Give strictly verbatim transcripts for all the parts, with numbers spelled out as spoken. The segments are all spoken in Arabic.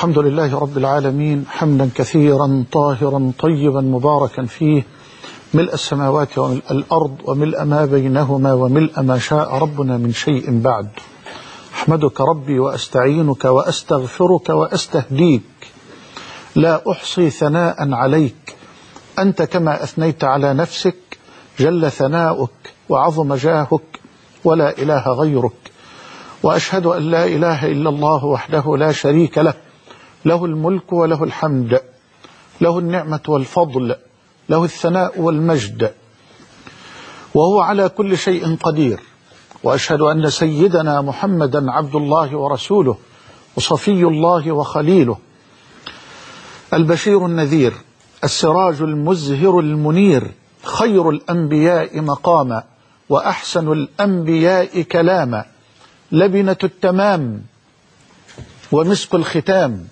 الحمد لله رب العالمين حمدا كثيرا طاهرا طيبا مباركا فيه، ملء السماوات وملء الأرض وملء ما بينهما وملء ما شاء ربنا من شيء بعد. أحمدك ربي وأستعينك وأستغفرك وأستهديك، لا أحصي ثناء عليك أنت كما أثنيت على نفسك، جل ثناؤك وعظم جاهك ولا إله غيرك. وأشهد أن لا إله إلا الله وحده لا شريك له، له الملك وله الحمد، له النعمة والفضل، له الثناء والمجد، وهو على كل شيء قدير. وأشهد أن سيدنا محمدا عبد الله ورسوله وصفي الله وخليله، البشير النذير، السراج المزهر المنير، خير الأنبياء مقاما وأحسن الأنبياء كلاما، لبنة التمام ومسك الختام،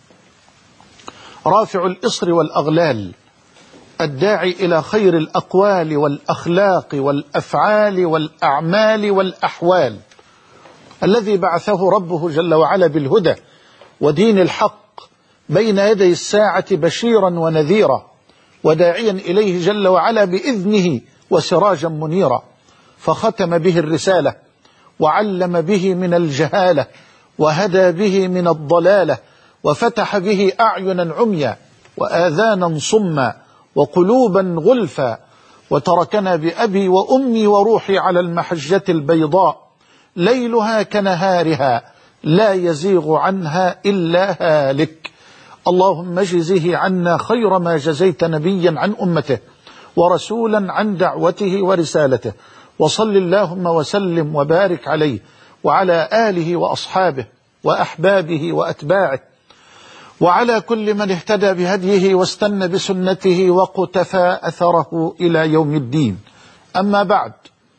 رافع الإصر والأغلال، الداعي إلى خير الأقوال والأخلاق والأفعال والأعمال والأحوال، الذي بعثه ربه جل وعلا بالهدى ودين الحق بين يدي الساعة بشيرا ونذيرا، وداعيا إليه جل وعلا بإذنه وسراجا منيرا، فختم به الرسالة وعلم به من الجهالة وهدى به من الضلالة، وفتح به أعينا عميا وآذانا صما وقلوبا غلفا، وتركنا بأبي وأمي وروحي على المحجة البيضاء، ليلها كنهارها لا يزيغ عنها إلا هالك. اللهم اجزه عنا خير ما جزيت نبيا عن أمته ورسولا عن دعوته ورسالته، وصل اللهم وسلم وبارك عليه وعلى آله وأصحابه وأحبابه وأتباعه وعلى كل من اهتدى بهديه واستنى بسنته وقتفى أثره إلى يوم الدين. أما بعد،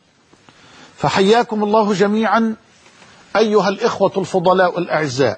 فحياكم الله جميعا أيها الإخوة الفضلاء الأعزاء،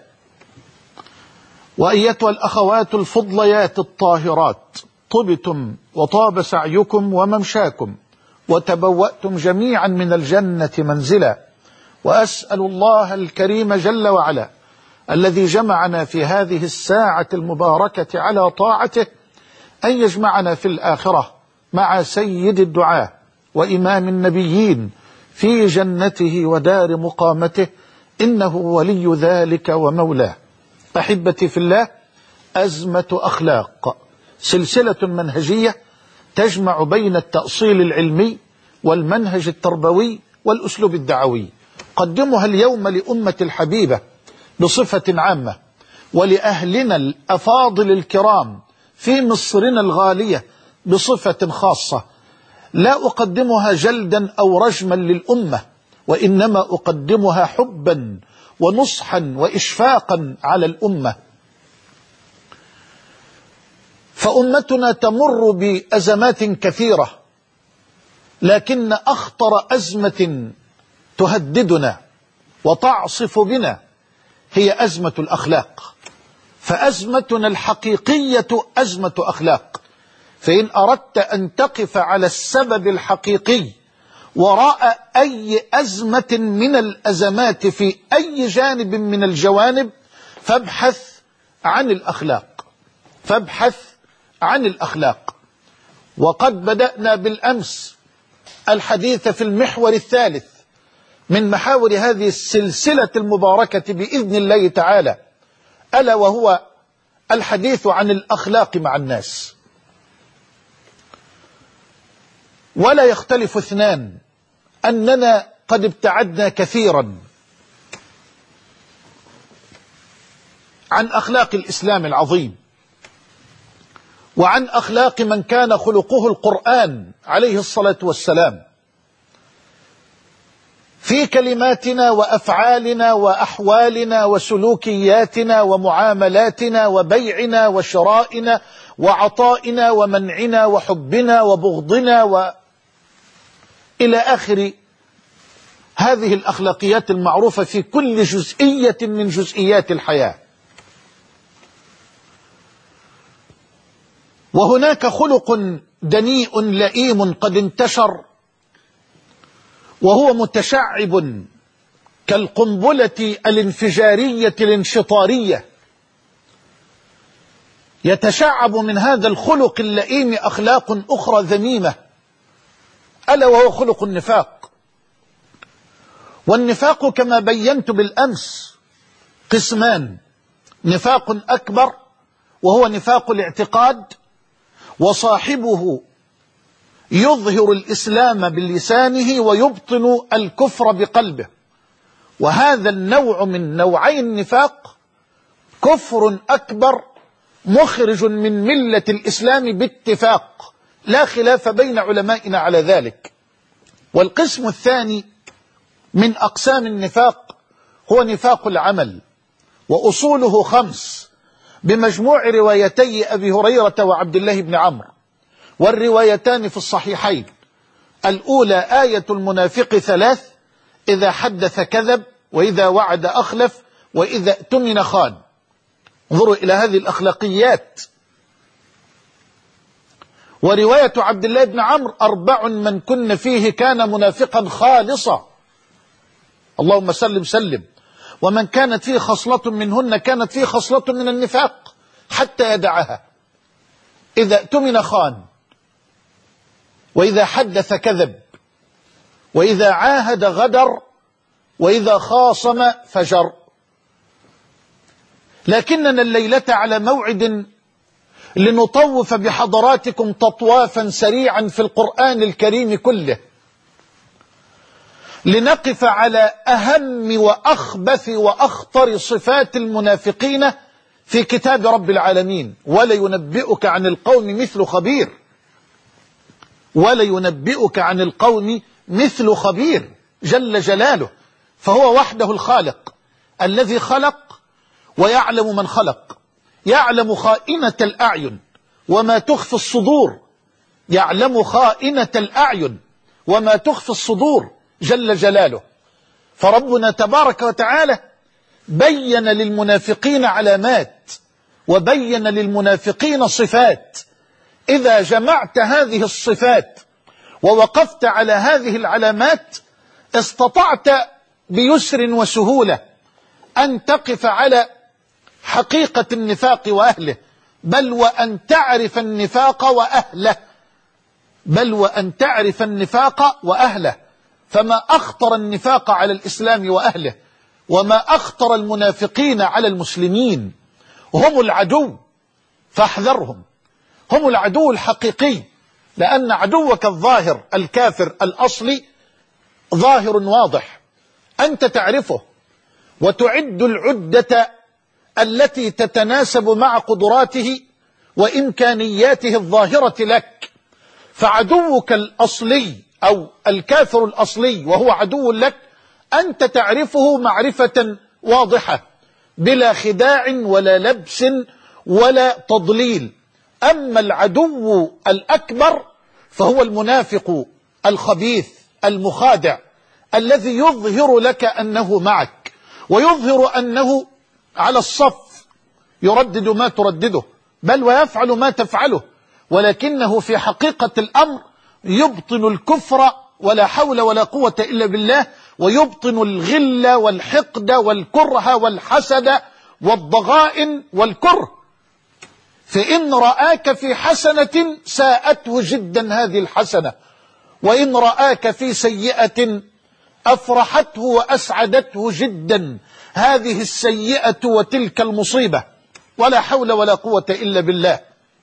وأيتها الأخوات الفضليات الطاهرات، طبتم وطاب سعيكم وممشاكم وتبوأتم جميعا من الجنة منزلا. وأسأل الله الكريم جل وعلا الذي جمعنا في هذه الساعة المباركة على طاعته أن يجمعنا في الآخرة مع سيد الدعاة وإمام النبيين في جنته ودار مقامته، إنه ولي ذلك ومولاه. أحبتي في الله، أزمة أخلاق، سلسلة منهجية تجمع بين التأصيل العلمي والمنهج التربوي والأسلوب الدعوي، قدمها اليوم لأمة الحبيبة بصفة عامة، ولأهلنا الأفاضل الكرام في مصرنا الغالية بصفة خاصة. لا أقدمها جلدا أو رجما للأمة، وإنما أقدمها حبا ونصحا وإشفاقا على الأمة. فأمتنا تمر بأزمات كثيرة، لكن أخطر أزمة تهددنا وتعصف بنا هي أزمة الأخلاق. فأزمتنا الحقيقية أزمة أخلاق. فإن أردت أن تقف على السبب الحقيقي وراء أي أزمة من الأزمات في أي جانب من الجوانب، فابحث عن الأخلاق، فابحث عن الأخلاق. وقد بدأنا بالأمس الحديث في المحور الثالث من محاور هذه السلسلة المباركة بإذن الله تعالى، ألا وهو الحديث عن الأخلاق مع الناس. ولا يختلف اثنان أننا قد ابتعدنا كثيرا عن أخلاق الإسلام العظيم، وعن أخلاق من كان خلقه القرآن عليه الصلاة والسلام، في كلماتنا وأفعالنا وأحوالنا وسلوكياتنا ومعاملاتنا وبيعنا وشرائنا وعطائنا ومنعنا وحبنا وبغضنا وإلى آخر هذه الأخلاقيات المعروفة في كل جزئية من جزئيات الحياة. وهناك خلق دنيء لئيم قد انتشر، وهو متشعب كالقنبلة الانفجارية الانشطارية، يتشعب من هذا الخلق اللئيم أخلاق أخرى ذميمة، ألا وهو خلق النفاق. والنفاق كما بينت بالأمس قسمان: نفاق أكبر وهو نفاق الاعتقاد، وصاحبه يظهر الإسلام بلسانه ويبطن الكفر بقلبه، وهذا النوع من نوعي النفاق كفر أكبر مخرج من ملة الإسلام باتفاق، لا خلاف بين علمائنا على ذلك. والقسم الثاني من أقسام النفاق هو نفاق العمل، وأصوله خمس بمجموع روايتي أبي هريرة وعبد الله بن عمرو، والروايتان في الصحيحين. الأولى آية المنافق ثلاث: إذا حدث كذب، وإذا وعد أخلف، وإذا اؤتمن خان. انظروا إلى هذه الأخلاقيات. ورواية عبد الله بن عمرو: أربع من كن فيه كان منافقا خالصا. اللهم سلم سلم. ومن كانت فيه خصلة منهن كانت فيه خصلة من النفاق حتى يدعها: إذا اؤتمن خان، وإذا حدث كذب، وإذا عاهد غدر، وإذا خاصم فجر. لكننا الليلة على موعد لنطوف بحضراتكم تطوافا سريعا في القرآن الكريم كله، لنقف على أهم وأخبث وأخطر صفات المنافقين في كتاب رب العالمين. ولا ينبئك عن القوم مثل خبير، ولا ينبئك عن القوم مثل خبير جل جلاله، فهو وحده الخالق الذي خلق ويعلم من خلق، يعلم خائنة الأعين وما تخفي الصدور، يعلم خائنة الأعين وما تخفي الصدور جل جلاله. فربنا تبارك وتعالى بين للمنافقين علامات، وبين للمنافقين صفات. إذا جمعت هذه الصفات ووقفت على هذه العلامات استطعت بيسر وسهولة أن تقف على حقيقة النفاق وأهله، بل وأن تعرف النفاق وأهله، بل وأن تعرف النفاق وأهله. فما أخطر النفاق على الإسلام وأهله، وما أخطر المنافقين على المسلمين. هم العدو فاحذرهم، هم العدو الحقيقي، لأن عدوك الظاهر الكافر الأصلي ظاهر واضح، أنت تعرفه وتعد العدة التي تتناسب مع قدراته وإمكانياته الظاهرة لك. فعدوك الأصلي أو الكافر الأصلي وهو عدو لك أنت تعرفه معرفة واضحة بلا خداع ولا لبس ولا تضليل. أما العدو الأكبر فهو المنافق الخبيث المخادع الذي يظهر لك أنه معك، ويظهر أنه على الصف، يردد ما تردده، بل ويفعل ما تفعله، ولكنه في حقيقة الأمر يبطن الكفر ولا حول ولا قوة إلا بالله، ويبطن الغل والحقد والكره والحسد والضغائن والكره. فإن رآك في حسنة ساءته جدا هذه الحسنة، وإن رآك في سيئة أفرحته وأسعدته جدا هذه السيئة وتلك المصيبة، ولا حول ولا قوة إلا بالله.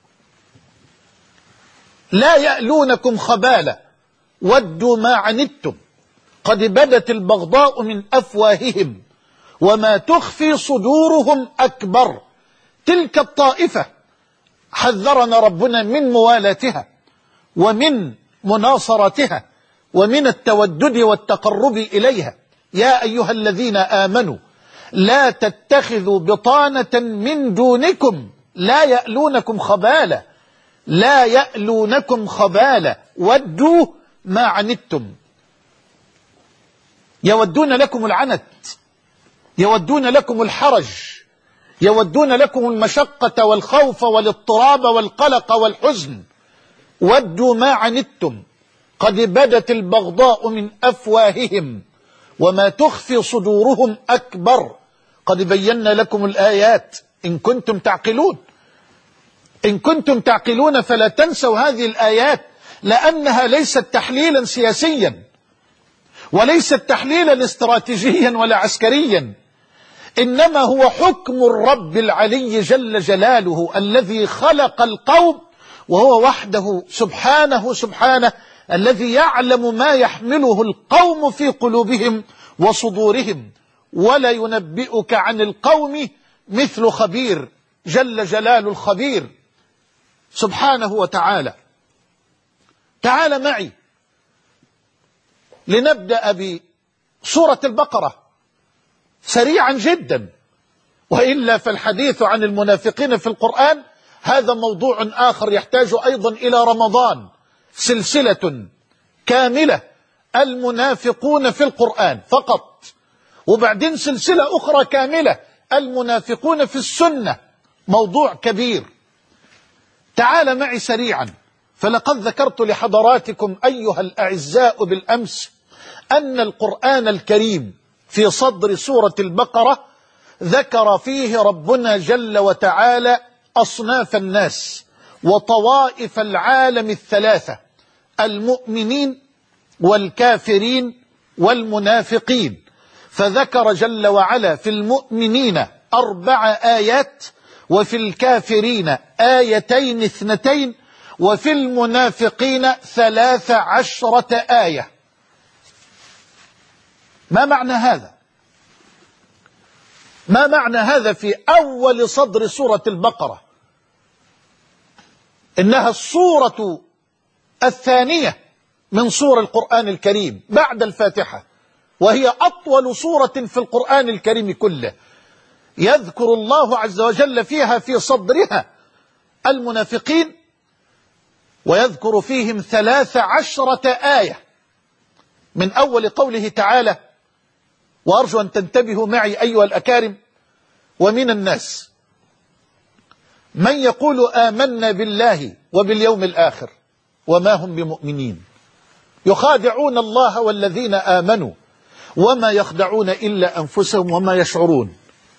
لا يألونكم خبالا ودوا ما عنتم قد بدت البغضاء من أفواههم وما تخفي صدورهم أكبر. تلك الطائفة حذرنا ربنا من موالاتها ومن مناصرتها ومن التودد والتقرب إليها. يا أيها الذين آمنوا لا تتخذوا بطانة من دونكم لا يألونكم خبالا، لا يألونكم خبالا ودوا ما عنتم. يودون لكم العنت، يودون لكم الحرج، يودون لكم المشقة والخوف والاضطراب والقلق والحزن. ودوا ما عنتم قد بدت البغضاء من أفواههم وما تخفي صدورهم أكبر. قد بينا لكم الآيات إن كنتم تعقلون. إن كنتم تعقلون فلا تنسوا هذه الآيات، لأنها ليست تحليلا سياسيا وليست تحليلا استراتيجيا ولا عسكريا، إنما هو حكم الرب العلي جل جلاله الذي خلق القوم، وهو وحده سبحانه سبحانه الذي يعلم ما يحمله القوم في قلوبهم وصدورهم. ولا ينبئك عن القوم مثل خبير، جل جلال الخبير سبحانه وتعالى. تعال معي لنبدأ بسورة البقرة سريعا جدا، وإلا فالحديث عن المنافقين في القرآن هذا موضوع آخر يحتاج أيضا إلى رمضان، سلسلة كاملة المنافقون في القرآن فقط، وبعدين سلسلة أخرى كاملة المنافقون في السنة، موضوع كبير. تعال معي سريعا، فلقد ذكرت لحضراتكم أيها الأعزاء بالأمس أن القرآن الكريم في صدر سورة البقرة ذكر فيه ربنا جل وتعالى أصناف الناس وطوائف العالم الثلاثة، المؤمنين والكافرين والمنافقين. فذكر جل وعلا في المؤمنين أربع آيات، وفي الكافرين آيتين اثنتين، وفي المنافقين ثلاث عشرة آية. ما معنى هذا؟ ما معنى هذا في أول صدر سورة البقرة؟ إنها الصورة الثانية من سور القرآن الكريم بعد الفاتحة، وهي أطول سورة في القرآن الكريم كله. يذكر الله عز وجل فيها في صدرها المنافقين، ويذكر فيهم ثلاث عشرة آية من أول قوله تعالى، وأرجو أن تنتبهوا معي أيها الأكارم: ومن الناس من يقول آمنا بالله وباليوم الآخر وما هم بمؤمنين يخادعون الله والذين آمنوا وما يخدعون إلا أنفسهم وما يشعرون.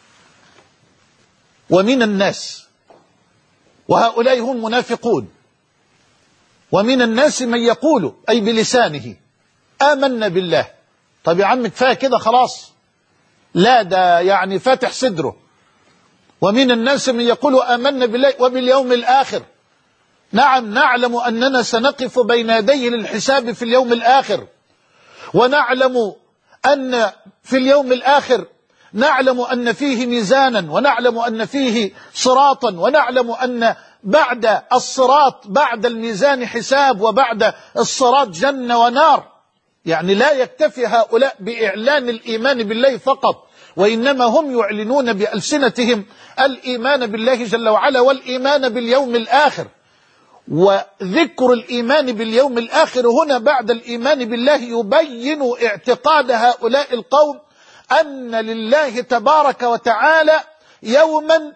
ومن الناس، وهؤلاء هم منافقون، ومن الناس من يقول أي بلسانه آمنا بالله. طب يا عم كفاية كده خلاص؟ لا، ده يعني فاتح صدره. ومن الناس من يقول آمنا بالله وباليوم الآخر. نعم، نعلم أننا سنقف بين يديه للحساب في اليوم الآخر، ونعلم أن في اليوم الآخر نعلم أن فيه ميزانا، ونعلم أن فيه صراطا، ونعلم أن بعد الصراط بعد الميزان حساب، وبعد الصراط جنة ونار. يعني لا يكتفي هؤلاء بإعلان الإيمان بالله فقط، وإنما هم يعلنون بألسنتهم الإيمان بالله جل وعلا والإيمان باليوم الآخر. وذكر الإيمان باليوم الآخر هنا بعد الإيمان بالله يبين اعتقاد هؤلاء القوم أن لله تبارك وتعالى يوما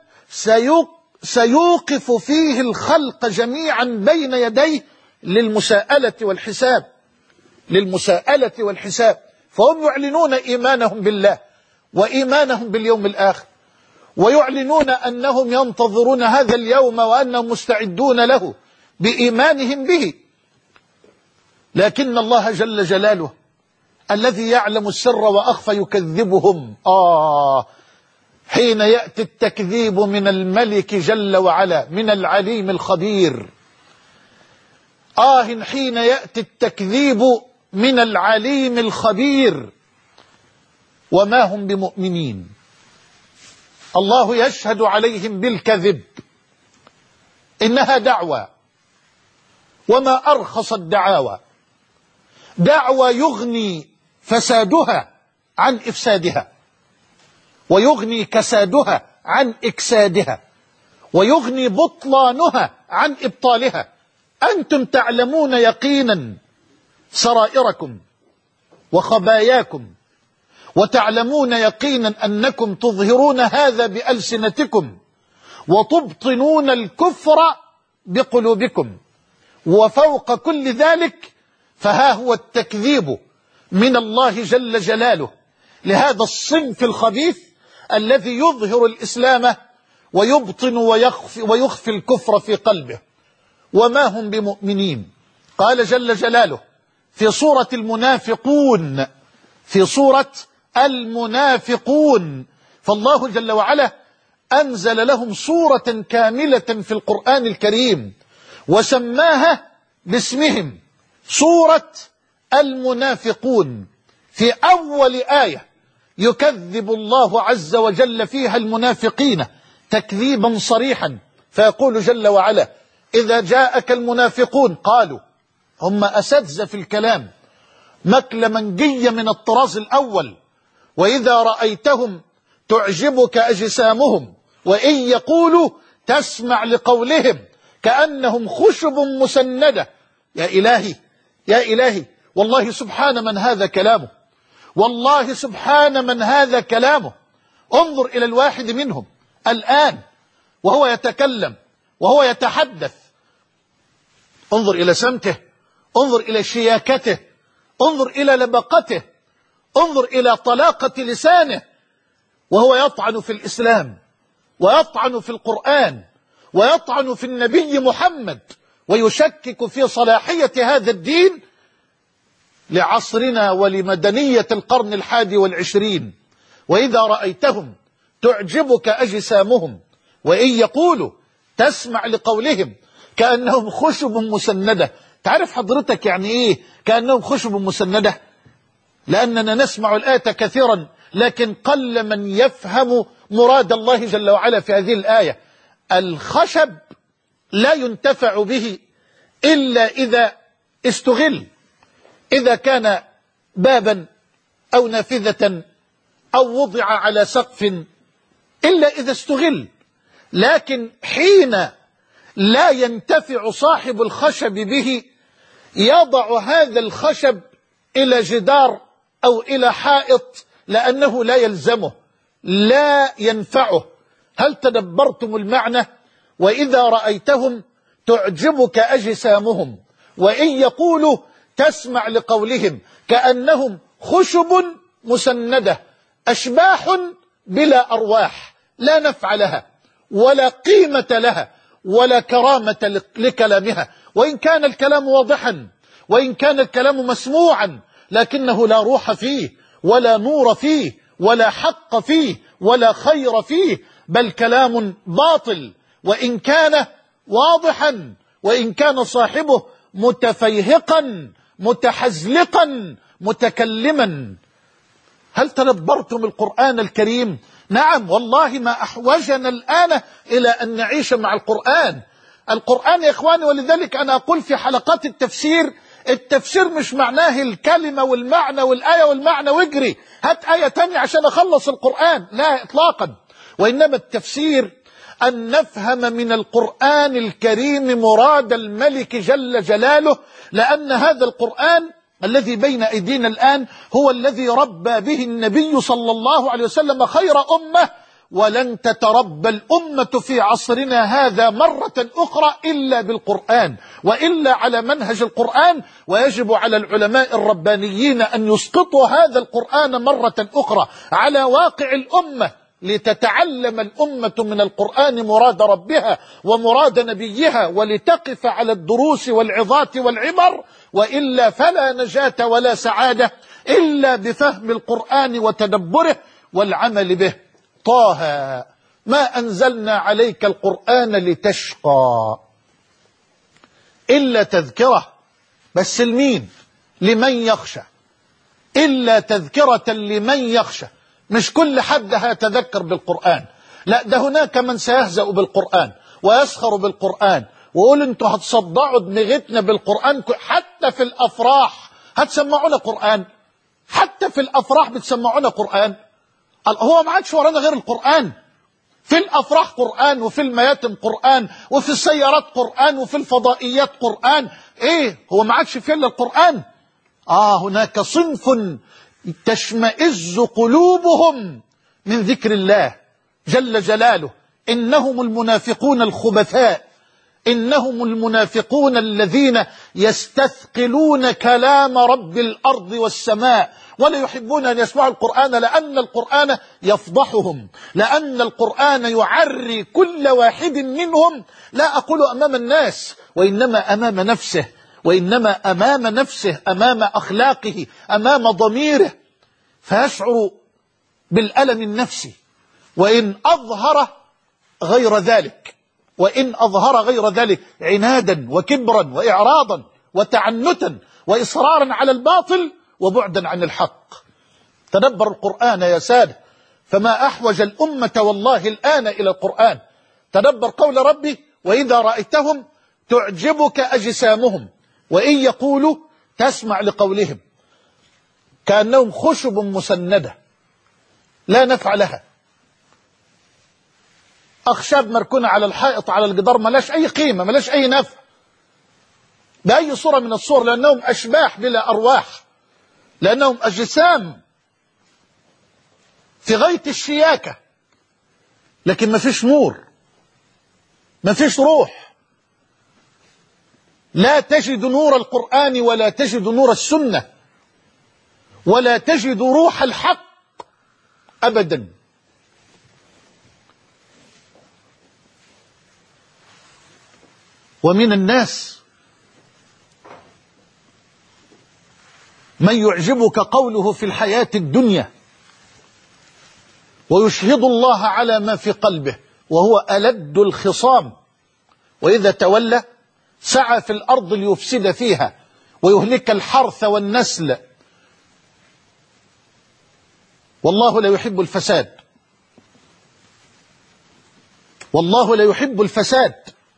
سيوقف فيه الخلق جميعا بين يديه للمساءلة والحساب للمساءلة والحساب. فهم يعلنون إيمانهم بالله وإيمانهم باليوم الآخر، ويعلنون أنهم ينتظرون هذا اليوم وأنهم مستعدون له بإيمانهم به. لكن الله جل جلاله الذي يعلم السر وأخفى يكذبهم. آه حين يأتي التكذيب من الملك جل وعلا، من العليم الخبير. آه حين يأتي التكذيب من العليم الخبير. وما هم بمؤمنين، الله يشهد عليهم بالكذب. إنها دعوة، وما أرخص الدعاوى. دعوة يغني فسادها عن إفسادها، ويغني كسادها عن إكسادها، ويغني بطلانها عن إبطالها. أنتم تعلمون يقينا سرائركم وخباياكم، وتعلمون يقينا أنكم تظهرون هذا بألسنتكم وتبطنون الكفر بقلوبكم. وفوق كل ذلك فها هو التكذيب من الله جل جلاله لهذا الصنف الخبيث الذي يظهر الإسلام ويبطن ويخفي, ويخفي الكفر في قلبه، وما هم بمؤمنين. قال جل جلاله في سورة المنافقون في سورة المنافقون فالله جل وعلا أنزل لهم سورة كاملة في القرآن الكريم وسماها باسمهم سورة المنافقون. في أول آية يكذب الله عز وجل فيها المنافقين تكذيبا صريحا، فيقول جل وعلا إذا جاءك المنافقون قالوا، هم أساتذة في الكلام، مكلمنجية من الطراز الأول، وإذا رأيتهم تعجبك أجسامهم وإن يقولوا تسمع لقولهم كأنهم خشب مسندة. يا إلهي يا إلهي، والله سبحان من هذا كلامه، والله سبحان من هذا كلامه. انظر إلى الواحد منهم الآن وهو يتكلم وهو يتحدث، انظر إلى سمته، انظر إلى شياكته، انظر إلى لبقته، انظر إلى طلاقة لسانه، وهو يطعن في الإسلام ويطعن في القرآن ويطعن في النبي محمد ويشكك في صلاحية هذا الدين لعصرنا ولمدنية القرن الحادي والعشرين. وإذا رأيتهم تعجبك أجسامهم وإن يقولوا تسمع لقولهم كأنهم خشب مسندة. تعرف حضرتك يعني إيه كأنهم خشب مسندة؟ لأننا نسمع الآية كثيرا لكن قل من يفهم مراد الله جل وعلا في هذه الآية. الخشب لا ينتفع به إلا إذا استغل، إذا كان بابا أو نافذة أو وضع على سقف، إلا إذا استغل. لكن حين لا ينتفع صاحب الخشب به يضع هذا الخشب إلى جدار أو إلى حائط لأنه لا يلزمه، لا ينفعه. هل تدبرتم المعنى؟ وإذا رأيتهم تعجبك أجسامهم وإن يقولوا تسمع لقولهم كأنهم خشب مسندة، أشباح بلا أرواح، لا نفع لها ولا قيمة لها ولا كرامة لكلامها، وإن كان الكلام واضحا وإن كان الكلام مسموعا لكنه لا روح فيه ولا نور فيه ولا حق فيه ولا خير فيه، بل كلام باطل وإن كان واضحا، وإن كان صاحبه متفيهقا متحزلقا متكلما. هل تدبرتم القرآن الكريم؟ نعم والله ما أحوجنا الآن إلى أن نعيش مع القرآن. القرآن يا إخواني، ولذلك أنا أقول في حلقات التفسير، التفسير مش معناه الكلمة والمعنى والآية والمعنى واجري هات آية تانية عشان أخلص القرآن، لا إطلاقا. وإنما التفسير أن نفهم من القرآن الكريم مراد الملك جل جلاله، لأن هذا القرآن الذي بين أيدينا الآن هو الذي ربى به النبي صلى الله عليه وسلم خير أمة، ولن تتربى الأمة في عصرنا هذا مرة أخرى إلا بالقرآن وإلا على منهج القرآن. ويجب على العلماء الربانيين أن يسقطوا هذا القرآن مرة أخرى على واقع الأمة لتتعلم الأمة من القرآن مراد ربها ومراد نبيها ولتقف على الدروس والعظات والعبر، وإلا فلا نجاة ولا سعادة إلا بفهم القرآن وتدبره والعمل به. طه ما أنزلنا عليك القرآن لتشقى إلا تذكرة، بس لمين؟ لمن يخشى، إلا تذكرة لمن يخشى. مش كل حد هيتذكر بالقرآن، لا، ده هناك من سيهزأ بالقرآن ويسخر بالقرآن ويقول انتوا هتصدعوا دماغتنا بالقرآن. حتى في الأفراح هتسمعونا قرآن، حتى في الأفراح بتسمعونا قرآن. هو ما عادش ورانا غير القرآن. في الأفراح قرآن، وفي المياتم قرآن، وفي السيارات قرآن، وفي الفضائيات قرآن. ايه هو ما عادش فيه الا القرآن؟ اه هناك صنف تشمئز قلوبهم من ذكر الله جل جلاله، إنهم المنافقون الخبثاء إنهم المنافقون الذين يستثقلون كلام رب الأرض والسماء ولا يحبون أن يسمعوا القرآن، لأن القرآن يفضحهم، لأن القرآن يعري كل واحد منهم، لا أقول أمام الناس وإنما أمام نفسه، وإنما أمام نفسه، أمام أخلاقه، أمام ضميره، فيشعر بالألم النفسي. وإن أظهر غير ذلك، وإن أظهر غير ذلك عنادا وكبرا وإعراضا وتعنتا وإصرارا على الباطل وبعدا عن الحق. تدبر القرآن يا سادة، فما أحوج الأمة والله الآن إلى القرآن. تدبر قول ربي: وإذا رأيتهم تعجبك أجسامهم وإن يقولوا تسمع لقولهم كأنهم خشب مسندة لا نفع لها، أخشاب مركونة على الحائط على الجدار، ملاش أي قيمة، ملاش أي نفع بأي صورة من الصور، لأنهم أشباح بلا أرواح، لأنهم أجسام في غاية الشياكة، لكن ما فيش نور، ما فيش روح. لا تجد نور القرآن ولا تجد نور السنة ولا تجد روح الحق أبدا. ومن الناس من يعجبك قوله في الحياة الدنيا ويشهد الله على ما في قلبه وهو ألد الخصام، وإذا تولى سعى في الأرض ليفسد فيها ويهلك الحرث والنسل، والله لا يحب الفساد، والله لا يحب الفساد.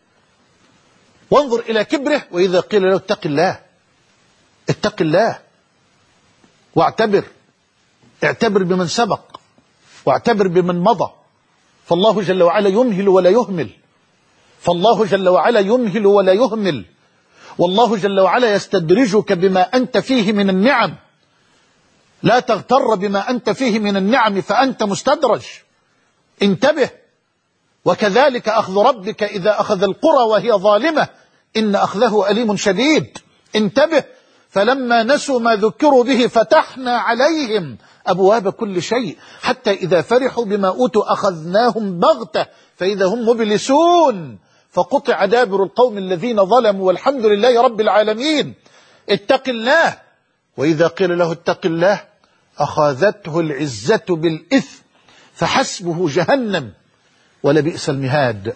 وانظر إلى كبره، وإذا قيل له اتق الله اتق الله واعتبر، اعتبر بمن سبق واعتبر بمن مضى، فالله جل وعلا يمهل ولا يهمل، فالله جل وعلا يمهل ولا يهمل، والله جل وعلا يستدرجك بما أنت فيه من النعم. لا تغتر بما أنت فيه من النعم فأنت مستدرج، انتبه. وكذلك أخذ ربك إذا أخذ القرى وهي ظالمة إن أخذه أليم شديد، انتبه. فلما نسوا ما ذكروا به فتحنا عليهم أبواب كل شيء حتى إذا فرحوا بما أوتوا أخذناهم بغتة فإذا هم مبلسون فقطع دابر القوم الذين ظلموا والحمد لله رب العالمين. اتق الله، وإذا قيل له اتق الله أخذته العزة بالإثم فحسبه جهنم ولبئس المهاد.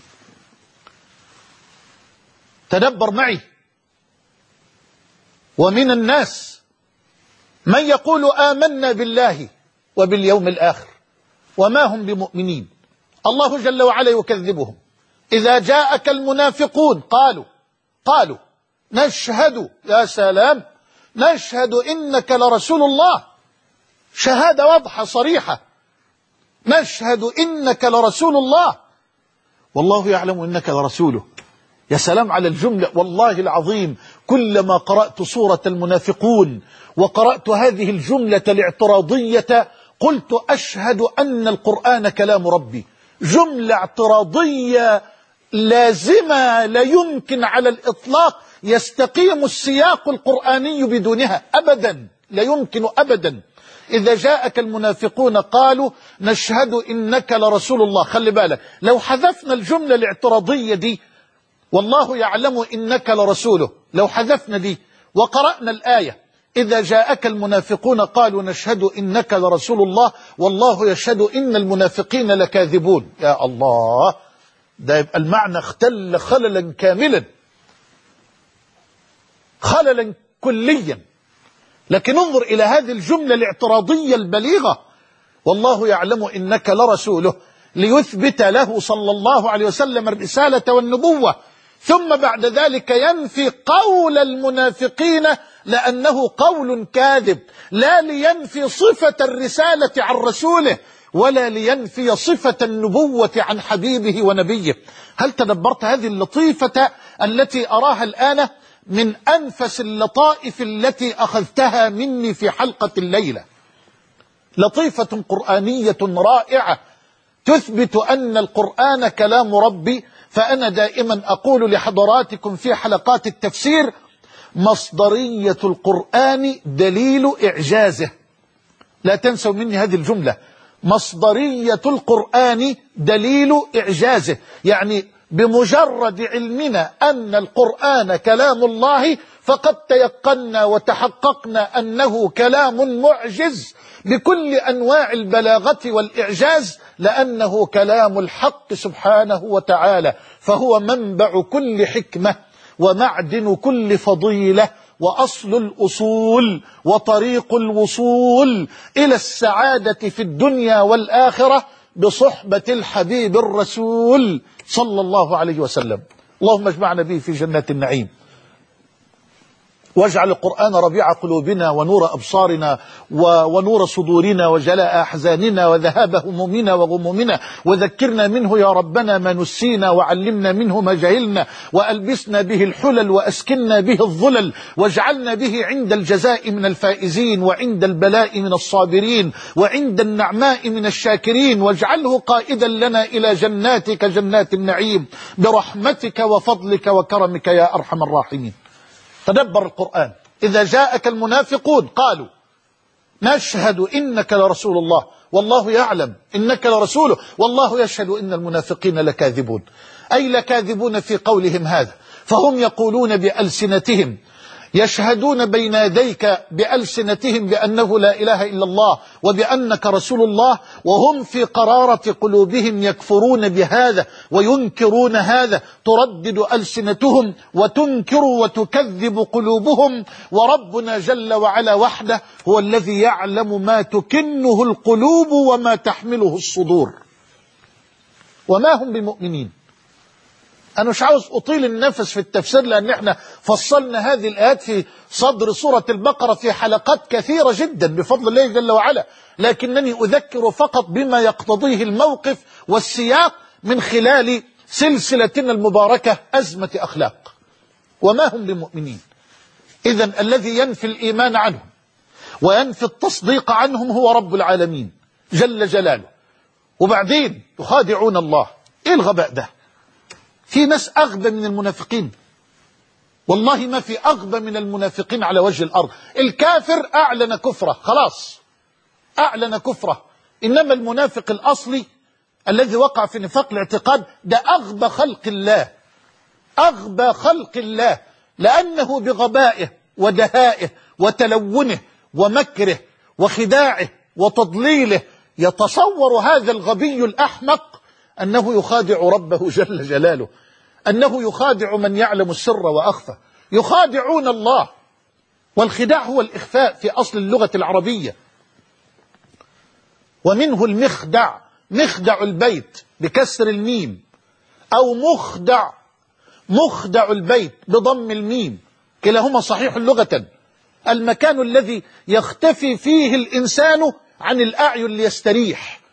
تدبر معي. ومن الناس من يقول آمنا بالله وباليوم الآخر وما هم بمؤمنين، الله جل وعلا يكذبهم. إذا جاءك المنافقون قالوا قالوا نشهد، يا سلام، نشهد إنك لرسول الله، شهادة واضحة صريحة، نشهد إنك لرسول الله والله يعلم إنك لرسوله. يا سلام على الجملة، والله العظيم كلما قرأت سورة المنافقون وقرأت هذه الجملة الاعتراضية قلت أشهد أن القرآن كلام ربي. جملة اعتراضية لازمة لا يمكن على الإطلاق يستقيم السياق القرآني بدونها أبدا، لا يمكن أبدا. إذا جاءك المنافقون قالوا نشهد إنك لرسول الله، خلي بالك لو حذفنا الجملة الاعتراضية دي والله يعلم إنك لرسوله، لو حذفنا دي وقرأنا الآية إذا جاءك المنافقون قالوا نشهد إنك لرسول الله والله يشهد إن المنافقين لكاذبون، يا الله، ده يبقى المعنى اختل خللا كاملا، خللا كليا. لكن انظر إلى هذه الجملة الاعتراضية البليغة، والله يعلم إنك لرسوله، ليثبت له صلى الله عليه وسلم الرسالة والنبوة، ثم بعد ذلك ينفي قول المنافقين لأنه قول كاذب، لا لينفي صفة الرسالة عن رسوله ولا لينفي صفة النبوة عن حبيبه ونبيه. هل تدبرت هذه اللطيفة التي أراها الآن من أنفس اللطائف التي أخذتها مني في حلقة الليلة؟ لطيفة قرآنية رائعة تثبت أن القرآن كلام ربي، فأنا دائما أقول لحضراتكم في حلقات التفسير: مصدرية القرآن دليل إعجازه. لا تنسوا مني هذه الجملة: مصدرية القرآن دليل إعجازه. يعني بمجرد علمنا أن القرآن كلام الله فقد تيقنا وتحققنا أنه كلام معجز بكل أنواع البلاغة والإعجاز، لأنه كلام الحق سبحانه وتعالى، فهو منبع كل حكمة ومعدن كل فضيلة وأصل الأصول وطريق الوصول إلى السعادة في الدنيا والآخرة بصحبة الحبيب الرسول صلى الله عليه وسلم. اللهم اجمعنا به في جنات النعيم، واجعل القرآن ربيع قلوبنا ونور أبصارنا ونور صدورنا وجلاء أحزاننا وذهاب همومنا وغمومنا، وذكرنا منه يا ربنا ما نسينا، وعلمنا منه ما جهلنا، وألبسنا به الحلل وأسكننا به الظلل، واجعلنا به عند الجزاء من الفائزين، وعند البلاء من الصابرين، وعند النعماء من الشاكرين، واجعله قائدا لنا إلى جناتك جنات النعيم برحمتك وفضلك وكرمك يا أرحم الراحمين. تدبر القرآن. إذا جاءك المنافقون قالوا نشهد إنك لرسول الله والله يعلم إنك لرسوله والله يشهد إن المنافقين لكاذبون، أي لكاذبون في قولهم هذا. فهم يقولون بألسنتهم، يشهدون بين يديك بألسنتهم بأنه لا إله إلا الله وبأنك رسول الله، وهم في قرارة قلوبهم يكفرون بهذا وينكرون هذا. تردد ألسنتهم وتنكر وتكذب قلوبهم، وربنا جل وعلا وحده هو الذي يعلم ما تكنه القلوب وما تحمله الصدور، وما هم بمؤمنين. أنا مش عاوز أطيل النفس في التفسير، لأن احنا فصلنا هذه الآيات في صدر سورة البقرة في حلقات كثيرة جدا بفضل الله جل وعلا، لكنني أذكر فقط بما يقتضيه الموقف والسياق من خلال سلسلتنا المباركة أزمة أخلاق. وما هم بمؤمنين. إذن الذي ينفي الإيمان عنهم وينفي التصديق عنهم هو رب العالمين جل جلاله. وبعدين يخادعون الله. إيه الغباء ده؟ في ناس أغبى من المنافقين، والله ما في أغبى من المنافقين على وجه الأرض. الكافر أعلن كفره، خلاص أعلن كفره، إنما المنافق الأصلي الذي وقع في نفاق الاعتقاد ده أغبى خلق الله، أغبى خلق الله، لأنه بغبائه ودهائه وتلونه ومكره وخداعه وتضليله يتصور هذا الغبي الأحمق أنه يخادع ربه جل جلاله، أنه يخادع من يعلم السر وأخفى. يخادعون الله، والخداع هو الإخفاء في أصل اللغة العربية. ومنه المخدع، مخدع البيت بكسر الميم، أو مخدع، مخدع البيت بضم الميم، كلاهما صحيح لغة. المكان الذي يختفي فيه الإنسان عن الأعين ليستريح،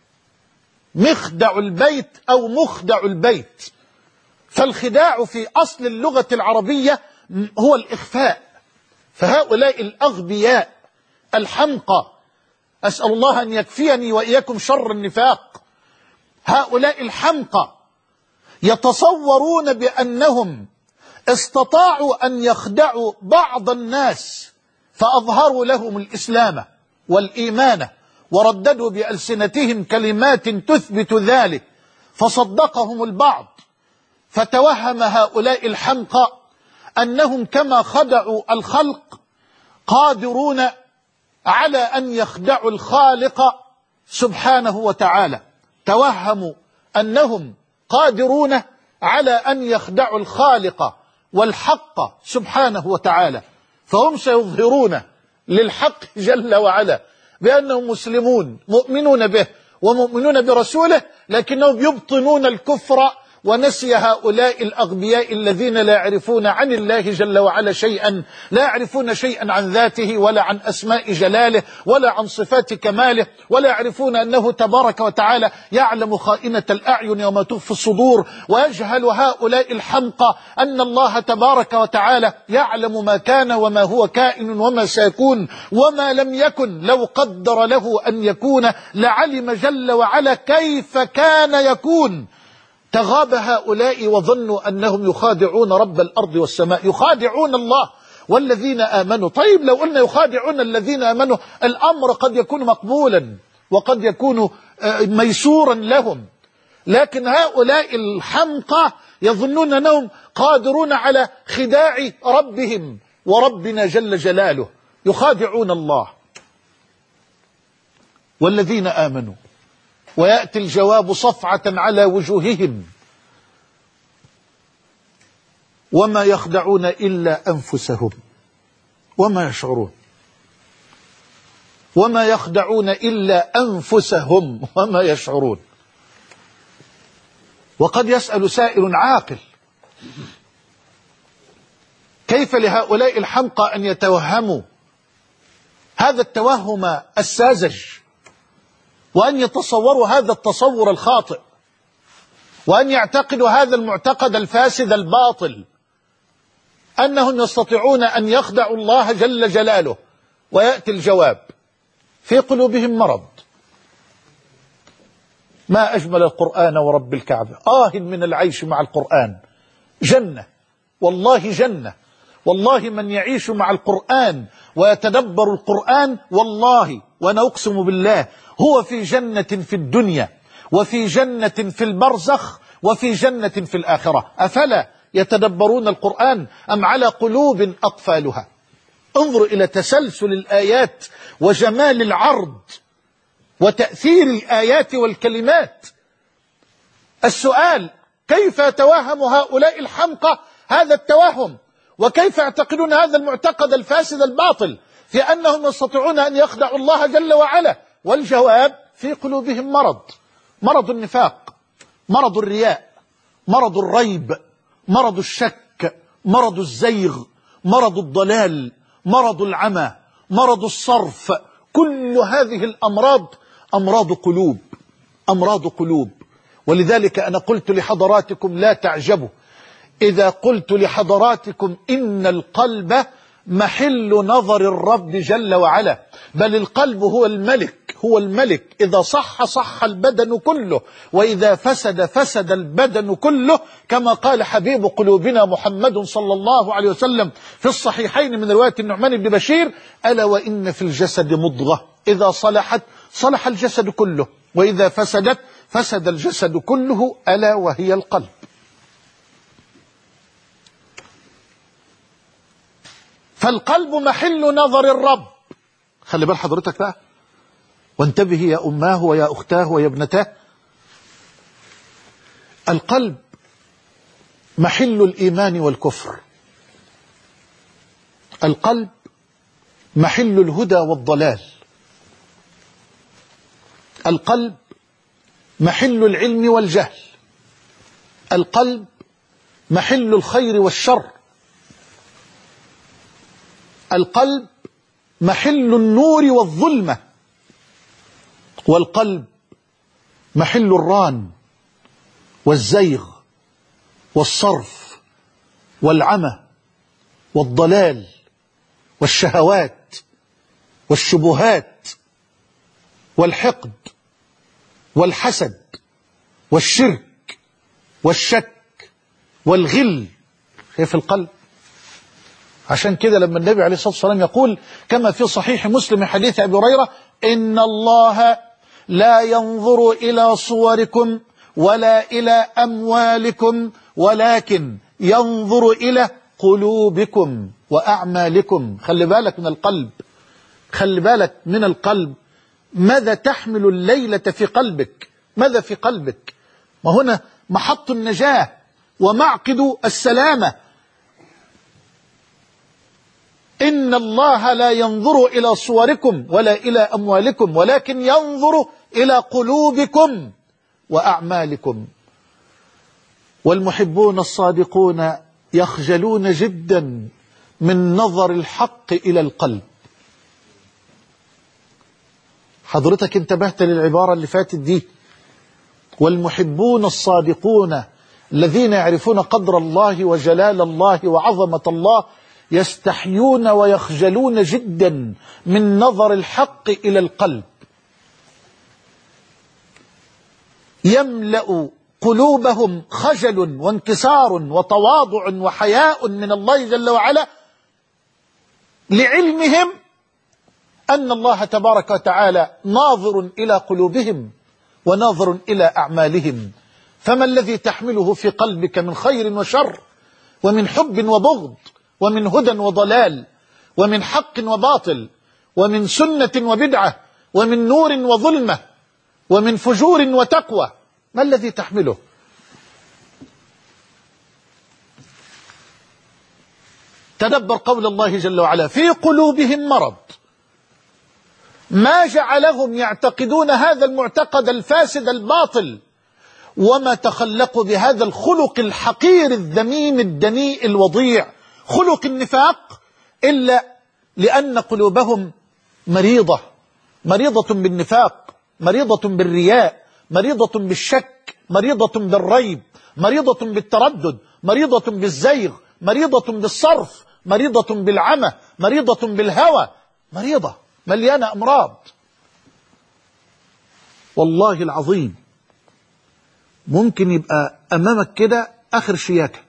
مخدع البيت أو مخدع البيت. فالخداع في أصل اللغة العربية هو الإخفاء. فهؤلاء الأغبياء الحمقى، أسأل الله أن يكفيني وإياكم شر النفاق، هؤلاء الحمقى يتصورون بأنهم استطاعوا أن يخدعوا بعض الناس فأظهروا لهم الإسلام والإيمان، ورددوا بألسنتهم كلمات تثبت ذلك، فصدقهم البعض، فتوهم هؤلاء الحمقى أنهم كما خدعوا الخلق قادرون على أن يخدعوا الخالق سبحانه وتعالى. توهموا أنهم قادرون على أن يخدعوا الخالق والحق سبحانه وتعالى، فهم سيظهرون للحق جل وعلا بأنهم مسلمون مؤمنون به ومؤمنون برسوله، لكنهم يبطنون الكفر. ونسي هؤلاء الأغبياء الذين لا يعرفون عن الله جل وعلا شيئا، لا يعرفون شيئا عن ذاته ولا عن أسماء جلاله ولا عن صفات كماله، ولا يعرفون أنه تبارك وتعالى يعلم خائنة الأعين وما تخفي الصدور. ويجهل هؤلاء الحمقى أن الله تبارك وتعالى يعلم ما كان وما هو كائن وما سيكون، وما لم يكن لو قدر له أن يكون لعلم جل وعلا كيف كان يكون. تغاب هؤلاء وظنوا أنهم يخادعون رب الأرض والسماء، يخادعون الله والذين آمنوا. طيب لو قلنا يخادعون الذين آمنوا الأمر قد يكون مقبولا وقد يكون ميسورا لهم، لكن هؤلاء الحمقى يظنون أنهم قادرون على خداع ربهم وربنا جل جلاله، يخادعون الله والذين آمنوا. ويأتي الجواب صفعة على وجوههم وما يخدعون إلا أنفسهم وما يشعرون. وما يخدعون إلا أنفسهم وما يشعرون. وقد يسأل سائل عاقل: كيف لهؤلاء الحمقى أن يتوهموا هذا التوهم الساذج، وأن يتصوروا هذا التصور الخاطئ، وأن يعتقدوا هذا المعتقد الفاسد الباطل، أنهم يستطيعون أن يخدعوا الله جل جلاله؟ ويأتي الجواب: في قلوبهم مرض. ما أجمل القرآن ورب الكعبة، آه من العيش مع القرآن، جنة والله جنة. والله من يعيش مع القرآن ويتدبر القرآن والله وأنا أقسم بالله هو في جنة في الدنيا وفي جنة في البرزخ وفي جنة في الآخرة. أفلا يتدبرون القرآن أم على قلوب أقفالها؟ انظر إلى تسلسل الآيات وجمال العرض وتأثير الآيات والكلمات. السؤال: كيف يتوهم هؤلاء الحمقى هذا التوهم؟ وكيف يعتقدون هذا المعتقد الفاسد الباطل في أنهم يستطيعون أن يخدعوا الله جل وعلا؟ والجواب: في قلوبهم مرض. مرض النفاق، مرض الرياء، مرض الريب، مرض الشك، مرض الزيغ، مرض الضلال، مرض العمى، مرض الصرف. كل هذه الأمراض أمراض قلوب، أمراض قلوب. ولذلك أنا قلت لحضراتكم لا تعجبوا إذا قلت لحضراتكم إن القلب محل نظر الرب جل وعلا، بل القلب هو الملك، هو الملك. إذا صح صح البدن كله، وإذا فسد فسد البدن كله، كما قال حبيب قلوبنا محمد صلى الله عليه وسلم في الصحيحين من رواية النعمان بن بشير: ألا وإن في الجسد مضغة إذا صلحت صلح الجسد كله، وإذا فسدت فسد الجسد كله، ألا وهي القلب. فالقلب محل نظر الرب. خلي بال حضرتك بقى وانتبه يا أماه ويا أختاه ويا ابنتاه. القلب محل الإيمان والكفر، القلب محل الهدى والضلال، القلب محل العلم والجهل، القلب محل الخير والشر، القلب محل النور والظلمة، والقلب محل الران والزيغ والصرف والعمى والضلال والشهوات والشبهات والحقد والحسد والشرك والشك والغل. في القلب. عشان كده لما النبي عليه الصلاة والسلام يقول كما في صحيح مسلم حديث أبي هريرة: إن الله لا ينظر إلى صوركم ولا إلى أموالكم ولكن ينظر إلى قلوبكم وأعمالكم. خلي بالك من القلب، خلي بالك من القلب. ماذا تحمل الليلة في قلبك؟ ماذا في قلبك؟ ما هنا محط النجاة ومعقد السلامة. إن الله لا ينظر إلى صوركم ولا إلى أموالكم ولكن ينظر إلى قلوبكم وأعمالكم. والمحبون الصادقون يخجلون جدا من نظر الحق إلى القلب. حضرتك انتبهت للعبارة اللي فاتت دي؟ والمحبون الصادقون الذين يعرفون قدر الله وجلال الله وعظمة الله يستحيون ويخجلون جدا من نظر الحق إلى القلب. يملأ قلوبهم خجل وانكسار وتواضع وحياء من الله جل وعلا، لعلمهم أن الله تبارك وتعالى ناظر إلى قلوبهم وناظر إلى أعمالهم. فما الذي تحمله في قلبك من خير وشر، ومن حب وبغض، ومن هدى وضلال، ومن حق وباطل، ومن سنة وبدعة، ومن نور وظلمة، ومن فجور وتقوى، ما الذي تحمله؟ تدبر قول الله جل وعلا: في قلوبهم مرض. ما جعلهم يعتقدون هذا المعتقد الفاسد الباطل وما تخلقوا بهذا الخلق الحقير الذميم الدنيء الوضيع، خلق النفاق، إلا لأن قلوبهم مريضة، مريضة بالنفاق، مريضة بالرياء، مريضة بالشك، مريضة بالريب، مريضة بالتردد، مريضة بالزيغ، مريضة بالصرف، مريضة بالعمى، مريضة بالهوى، مريضة مليانة أمراض. والله العظيم ممكن يبقى أمامك كده آخر شياكة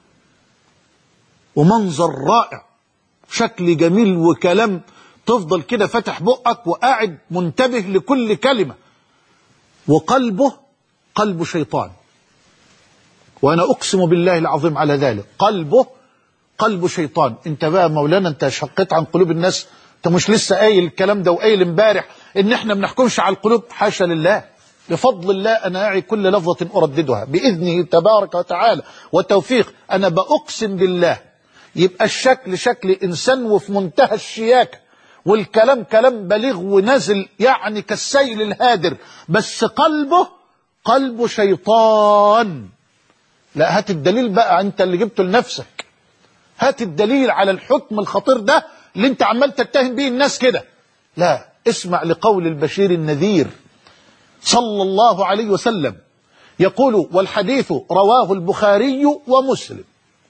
ومنظر رائع، شكل جميل وكلام، تفضل كده فتح بقك وقاعد منتبه لكل كلمة، وقلبه قلب شيطان. وأنا أقسم بالله العظيم على ذلك، قلبه قلب شيطان. انت بقى مولانا انت شقيت عن قلوب الناس، انت مش لسه قايل الكلام ده وقايل امبارح ان احنا ما بنحكمش على القلوب؟ حاشا لله، بفضل الله انا اعي كل لفظة ارددها باذنه تبارك وتعالى والتوفيق. انا بأقسم بالله يبقى الشكل شكل انسان وفي منتهى الشياكة، والكلام كلام بليغ ونازل يعني كالسيل الهادر، بس قلبه قلب شيطان. لا، هات الدليل بقى، انت اللي جبته لنفسك، هات الدليل على الحكم الخطير ده اللي انت عمال تتهم به الناس كده. لا، اسمع لقول البشير النذير صلى الله عليه وسلم، يقول: والحديث رواه البخاري ومسلم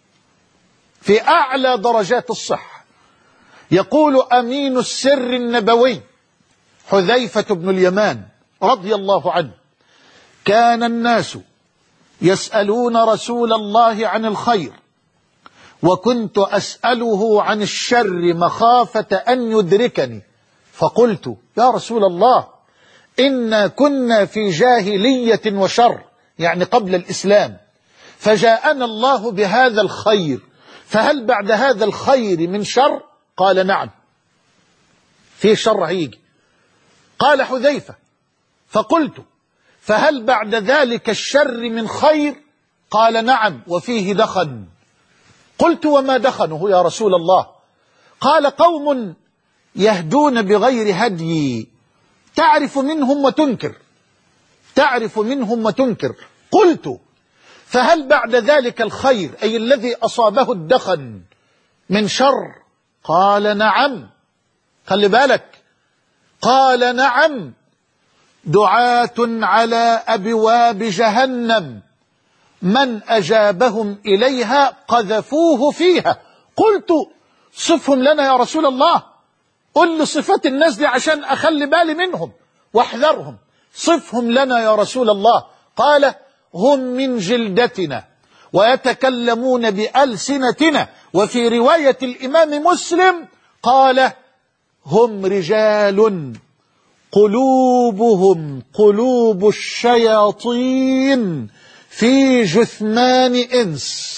في أعلى درجات الصحة، يقول أمين السر النبوي حذيفة بن اليمان رضي الله عنه: كان الناس يسألون رسول الله عن الخير، وكنت أسأله عن الشر مخافة أن يدركني، فقلت: يا رسول الله، إنا كنا في جاهلية وشر، يعني قبل الإسلام، فجاءنا الله بهذا الخير، فهل بعد هذا الخير من شر؟ قال: نعم، في شر هيجي. قال حذيفة: فقلت: فهل بعد ذلك الشر من خير؟ قال: نعم، وفيه دخن. قلت: وما دخنه يا رسول الله؟ قال: قوم يهدون بغير هدي، تعرف منهم وتنكر، تعرف منهم وتنكر. قلت: فهل بعد ذلك الخير، أي الذي أصابه الدخن، من شر؟ قال: نعم. خلي بالك، قال: نعم، دعاة على أبواب جهنم، من أجابهم إليها قذفوه فيها. قلت: صفهم لنا يا رسول الله، قل لي صفات الناس دي عشان أخلي بالي منهم واحذرهم، صفهم لنا يا رسول الله. قال: هم من جلدتنا ويتكلمون بألسنتنا. وفي رواية الإمام مسلم قال: هم رجال قلوبهم قلوب الشياطين في جثمان إنس.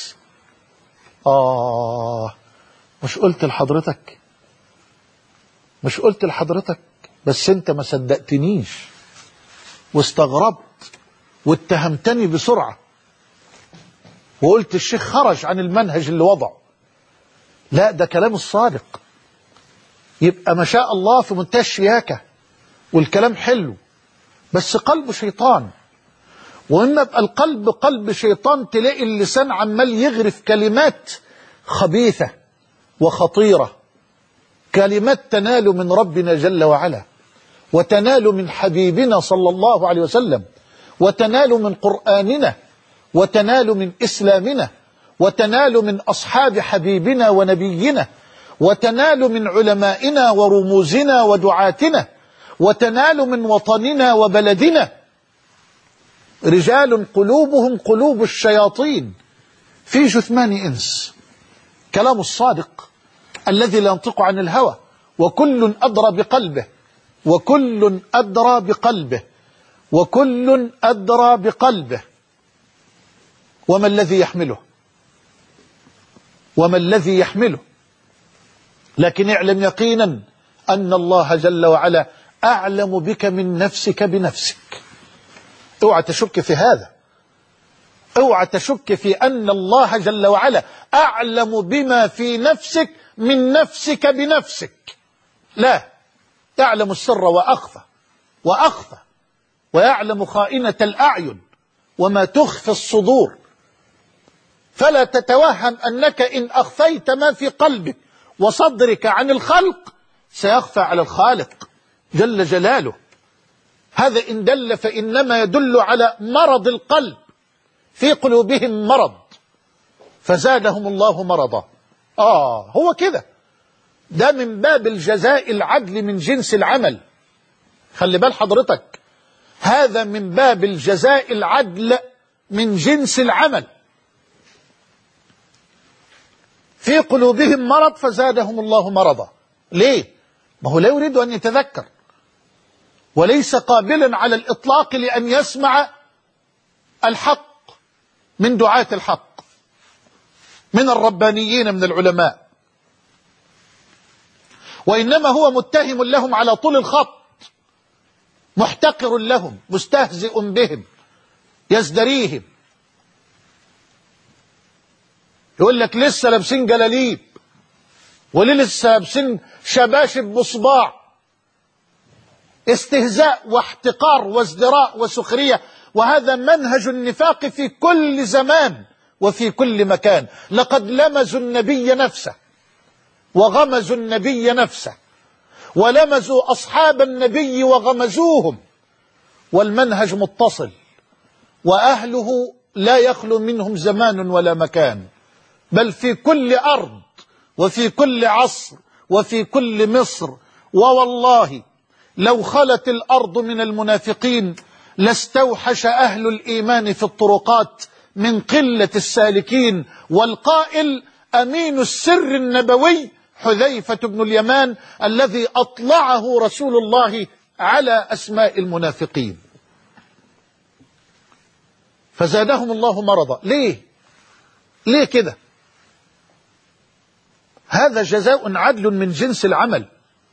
آه، مش قلت لحضرتك مش قلت لحضرتك بس انت ما صدقتنيش واستغربت واتهمتني بسرعة وقلت الشيخ خرج عن المنهج اللي وضعه. لا، ده كلام الصادق. يبقى ما شاء الله في منتهى الشياكة والكلام حلو، بس قلبه شيطان. وإما يبقى القلب قلب شيطان تلاقي اللسان عمال يغرف كلمات خبيثة وخطيرة، كلمات تنال من ربنا جل وعلا، وتنال من حبيبنا صلى الله عليه وسلم، وتنال من قرآننا، وتنال من إسلامنا، وتنال من أصحاب حبيبنا ونبينا، وتنال من علمائنا ورموزنا ودعاتنا، وتنال من وطننا وبلدنا. رجال قلوبهم قلوب الشياطين في جثمان إنس. كلام الصادق الذي لا ينطق عن الهوى، وكل أدرى بقلبه، وكل أدرى بقلبه، وكل أدرى بقلبه. وما الذي يحمله؟ وما الذي يحمله؟ لكن اعلم يقينا أن الله جل وعلا أعلم بك من نفسك بنفسك. اوعى تشك في هذا، اوعى تشك في أن الله جل وعلا أعلم بما في نفسك من نفسك بنفسك. لا، يعلم السر وأخفى وأخفى، ويعلم خائنة الأعين وما تخفي الصدور. فلا تتوهم أنك إن أخفيت ما في قلبك وصدرك عن الخلق سيخفى على الخالق جل جلاله. هذا إن دل فإنما يدل على مرض القلب، في قلوبهم مرض فزادهم الله مرضا. آه هو كده، ده من باب الجزاء العدل من جنس العمل. خلي بال حضرتك، هذا من باب الجزاء العدل من جنس العمل. في قلوبهم مرض فزادهم الله مرضا. ليه؟ ما هو لا يريد أن يتذكر، وليس قابلا على الإطلاق لأن يسمع الحق من دعاة الحق، من الربانيين من العلماء، وإنما هو متهم لهم على طول الخط، محتقر لهم، مستهزئ بهم، يزدريهم. يقول لك لسه لابسين جلاليب، ولسه لابسين شباشب بصباع. استهزاء واحتقار وازدراء وسخرية، وهذا منهج النفاق في كل زمان وفي كل مكان. لقد لمزوا النبي نفسه، وغمزوا النبي نفسه، ولمزوا أصحاب النبي وغمزوهم، والمنهج متصل، وأهله لا يخلو منهم زمان ولا مكان، بل في كل أرض وفي كل عصر وفي كل مصر. ووالله لو خلت الأرض من المنافقين لاستوحش أهل الإيمان في الطرقات من قلة السالكين. والقائل أمين السر النبوي حذيفة بن اليمان الذي أطلعه رسول الله على أسماء المنافقين. فزادهم الله مرضا. ليه؟ ليه كده؟ هذا جزاء عدل من جنس العمل.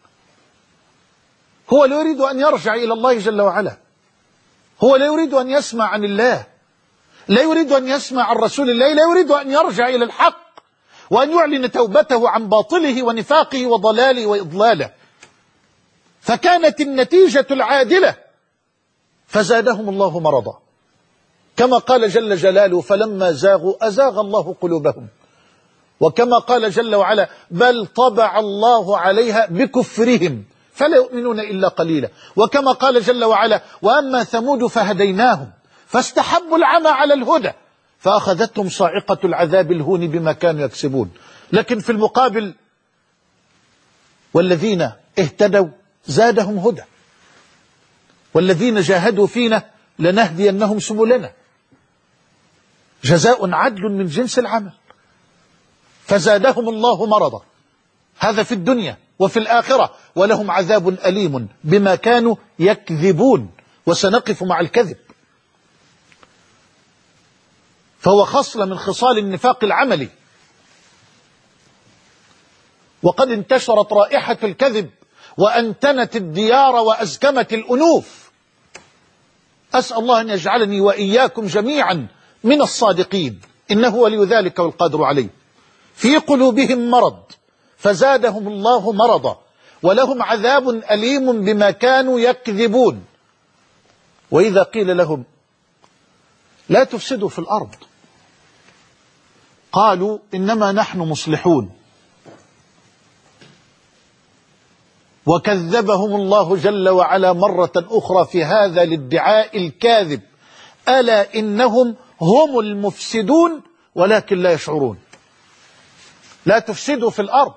هو لا يريد أن يرجع إلى الله جل وعلا، هو لا يريد أن يسمع عن الله، لا يريد أن يسمع عن رسول الله، لا يريد أن يرجع إلى الحق وأن يعلن توبته عن باطله ونفاقه وضلاله وإضلاله. فكانت النتيجة العادلة فزادهم الله مرضا، كما قال جل جلاله فلما زاغوا أزاغ الله قلوبهم، وكما قال جل وعلا بل طبع الله عليها بكفرهم فلا يؤمنون إلا قليلا، وكما قال جل وعلا وأما ثمود فهديناهم فاستحبوا العمى على الهدى فأخذتهم صاعقة العذاب الهون بما كانوا يكسبون. لكن في المقابل والذين اهتدوا زادهم هدى، والذين جاهدوا فينا لنهدينهم سبلنا. جزاء عدل من جنس العمل. فزادهم الله مرضا، هذا في الدنيا وفي الآخرة، ولهم عذاب أليم بما كانوا يكذبون. وسنقف مع الكذب، فهو خصلة من خصال النفاق العملي، وقد انتشرت رائحة الكذب وأنتنت الديار وأزكمت الأنوف. أسأل الله أن يجعلني وإياكم جميعا من الصادقين، إنه ولي ذلك والقادر عليه. في قلوبهم مرض فزادهم الله مرضا، ولهم عذاب أليم بما كانوا يكذبون. وإذا قيل لهم لا تفسدوا في الأرض قالوا إنما نحن مصلحون، وكذبهم الله جل وعلا مرة أخرى في هذا الادعاء الكاذب. ألا إنهم هم المفسدون ولكن لا يشعرون. لا تفسدوا في الأرض،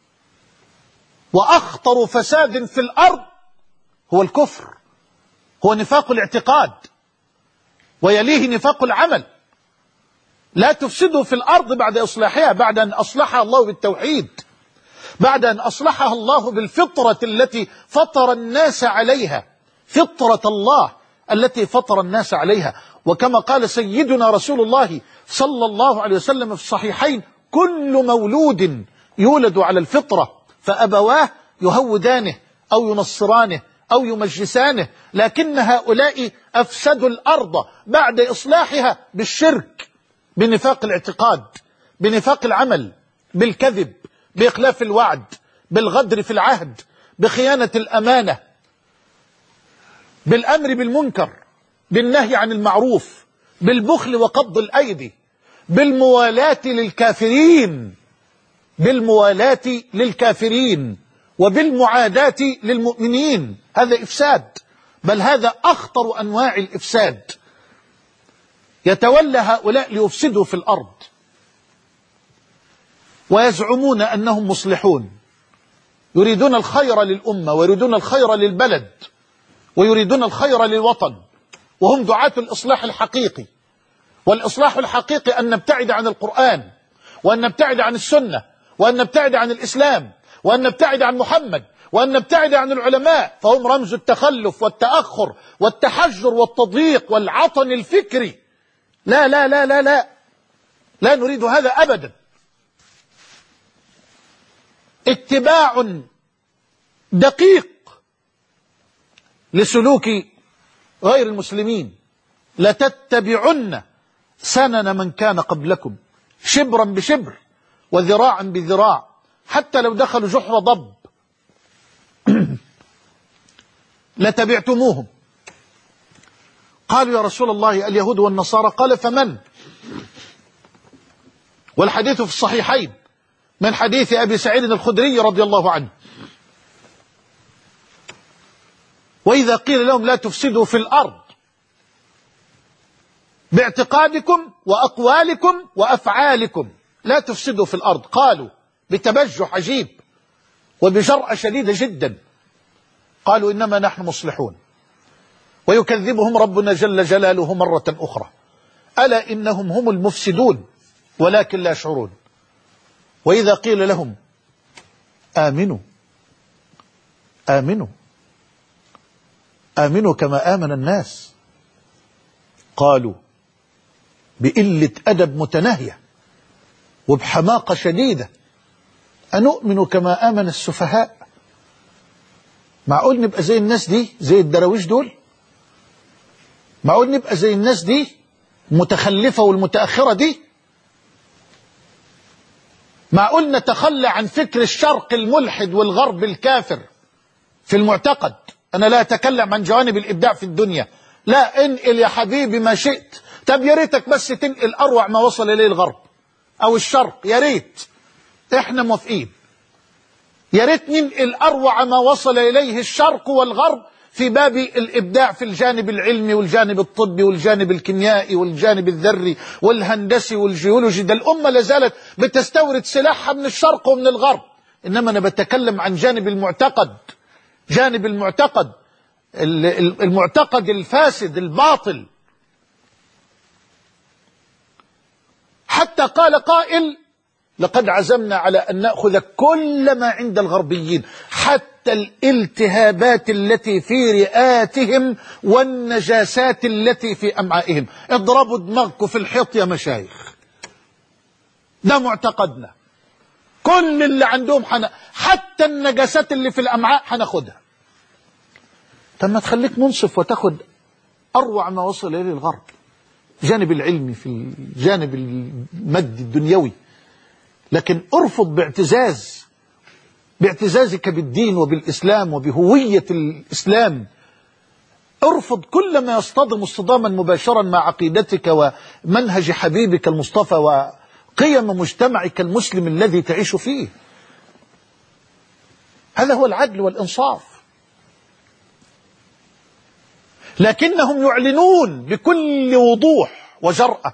وأخطر فساد في الأرض هو الكفر، هو نفاق الاعتقاد. ويليه نفاق العمل. لا تفسدوا في الأرض بعد إصلاحها، بعد أن أصلحها الله بالتوحيد، بعد أن أصلحها الله بالفطرة التي فطر الناس عليها، فطرة الله التي فطر الناس عليها. وكما قال سيدنا رسول الله صلى الله عليه وسلم في الصحيحين: كل مولود يولد على الفطرة فأبواه يهودانه أو ينصرانه أو يمجسانه، لكن هؤلاء أفسدوا الأرض بعد إصلاحها بالشرك، بنفاق الاعتقاد، بنفاق العمل، بالكذب، بإخلاف الوعد، بالغدر في العهد، بخيانة الأمانة، بالأمر بالمنكر، بالنهي عن المعروف، بالبخل وقبض الأيدي، بالموالاة للكافرين، بالموالاة للكافرين وبالمعاداة للمؤمنين. هذا إفساد، بل هذا أخطر أنواع الإفساد. يتولى هؤلاء ليفسدوا في الأرض ويزعمون أنهم مصلحون، يريدون الخير للأمة ويريدون الخير للبلد ويريدون الخير للوطن، وهم دعاة الإصلاح الحقيقي. والإصلاح الحقيقي أن نبتعد عن القرآن، وأن نبتعد عن السنة، وأن نبتعد عن الإسلام، وأن نبتعد عن محمد، وأن نبتعد عن العلماء، فهم رمز التخلف والتأخر والتحجر والتضييق والعطن الفكري. لا لا لا لا لا لا نريد هذا أبدا. اتباع دقيق لسلوك غير المسلمين. لتتبعن سنن من كان قبلكم شبرا بشبر وذراعا بذراع حتى لو دخلوا جحر ضب لتبعتموهم. قالوا يا رسول الله اليهود والنصارى، قال فمن؟ والحديث في الصحيحين من حديث أبي سعيد الخدري رضي الله عنه: وإذا قيل لهم لا تفسدوا في الأرض باعتقادكم وأقوالكم وأفعالكم، لا تفسدوا في الأرض، قالوا بتبجح عجيب وبجرأة شديدة جدا، قالوا إنما نحن مصلحون. ويكذبهم ربنا جل جلاله مرة أخرى: ألا إنهم هم المفسدون ولكن لا يشعرون. وإذا قيل لهم آمنوا آمنوا آمنوا كما آمن الناس، قالوا بقلة أدب متناهية وبحماقة شديدة: أنؤمن كما آمن السفهاء؟ معقول نبقى زي الناس دي، زي الدراويش دول؟ معقول نبقى زي الناس دي المتخلفة والمتأخرة دي؟ معقول نتخلى عن فكر الشرق الملحد والغرب الكافر في المعتقد؟ أنا لا أتكلم عن جوانب الإبداع في الدنيا، لا، انقل يا حبيبي ما شئت. طب يا ريتك بس تنقل أروع ما وصل إليه الغرب أو الشرق، يا ريت، إحنا موافقين. يا ريت ننقل أروع ما وصل إليه الشرق والغرب في باب الإبداع في الجانب العلمي والجانب الطبي والجانب الكيميائي والجانب الذري والهندسي والجيولوجي. ده الأمة لازالت بتستورد سلاحها من الشرق ومن الغرب. إنما أنا بتكلم عن جانب المعتقد، جانب المعتقد، المعتقد الفاسد الباطل. حتى قال قائل: لقد عزمنا على أن نأخذ كل ما عند الغربيين، حتى الالتهابات التي في رئاتهم والنجاسات التي في أمعائهم. اضربوا دماغكم في الحيط يا مشايخ، ده معتقدنا. كل اللي عندهم حنا، حتى النجاسات اللي في الأمعاء حناخدها. طب ما تخليك منصف وتاخد أروع ما وصل إليه الغرب، الجانب العلمي في الجانب المادي الدنيوي، لكن ارفض باعتزاز، باعتزازك بالدين وبالإسلام وبهوية الإسلام، ارفض كل ما يصطدم اصطداما مباشرا مع عقيدتك ومنهج حبيبك المصطفى وقيم مجتمعك المسلم الذي تعيش فيه. هذا هو العدل والإنصاف. لكنهم يعلنون بكل وضوح وجرأة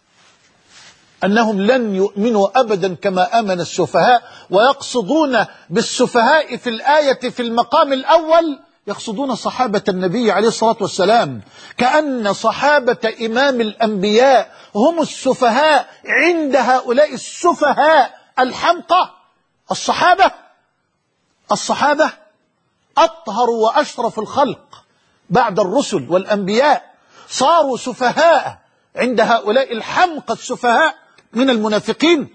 أنهم لن يؤمنوا أبدا كما آمن السفهاء، ويقصدون بالسفهاء في الآية في المقام الأول يقصدون صحابة النبي عليه الصلاة والسلام، كأن صحابة إمام الأنبياء هم السفهاء عند هؤلاء السفهاء الحمقى. الصحابة الصحابة أطهر وأشرف الخلق بعد الرسل والأنبياء، صاروا سفهاء عند هؤلاء الحمقى السفهاء من المنافقين.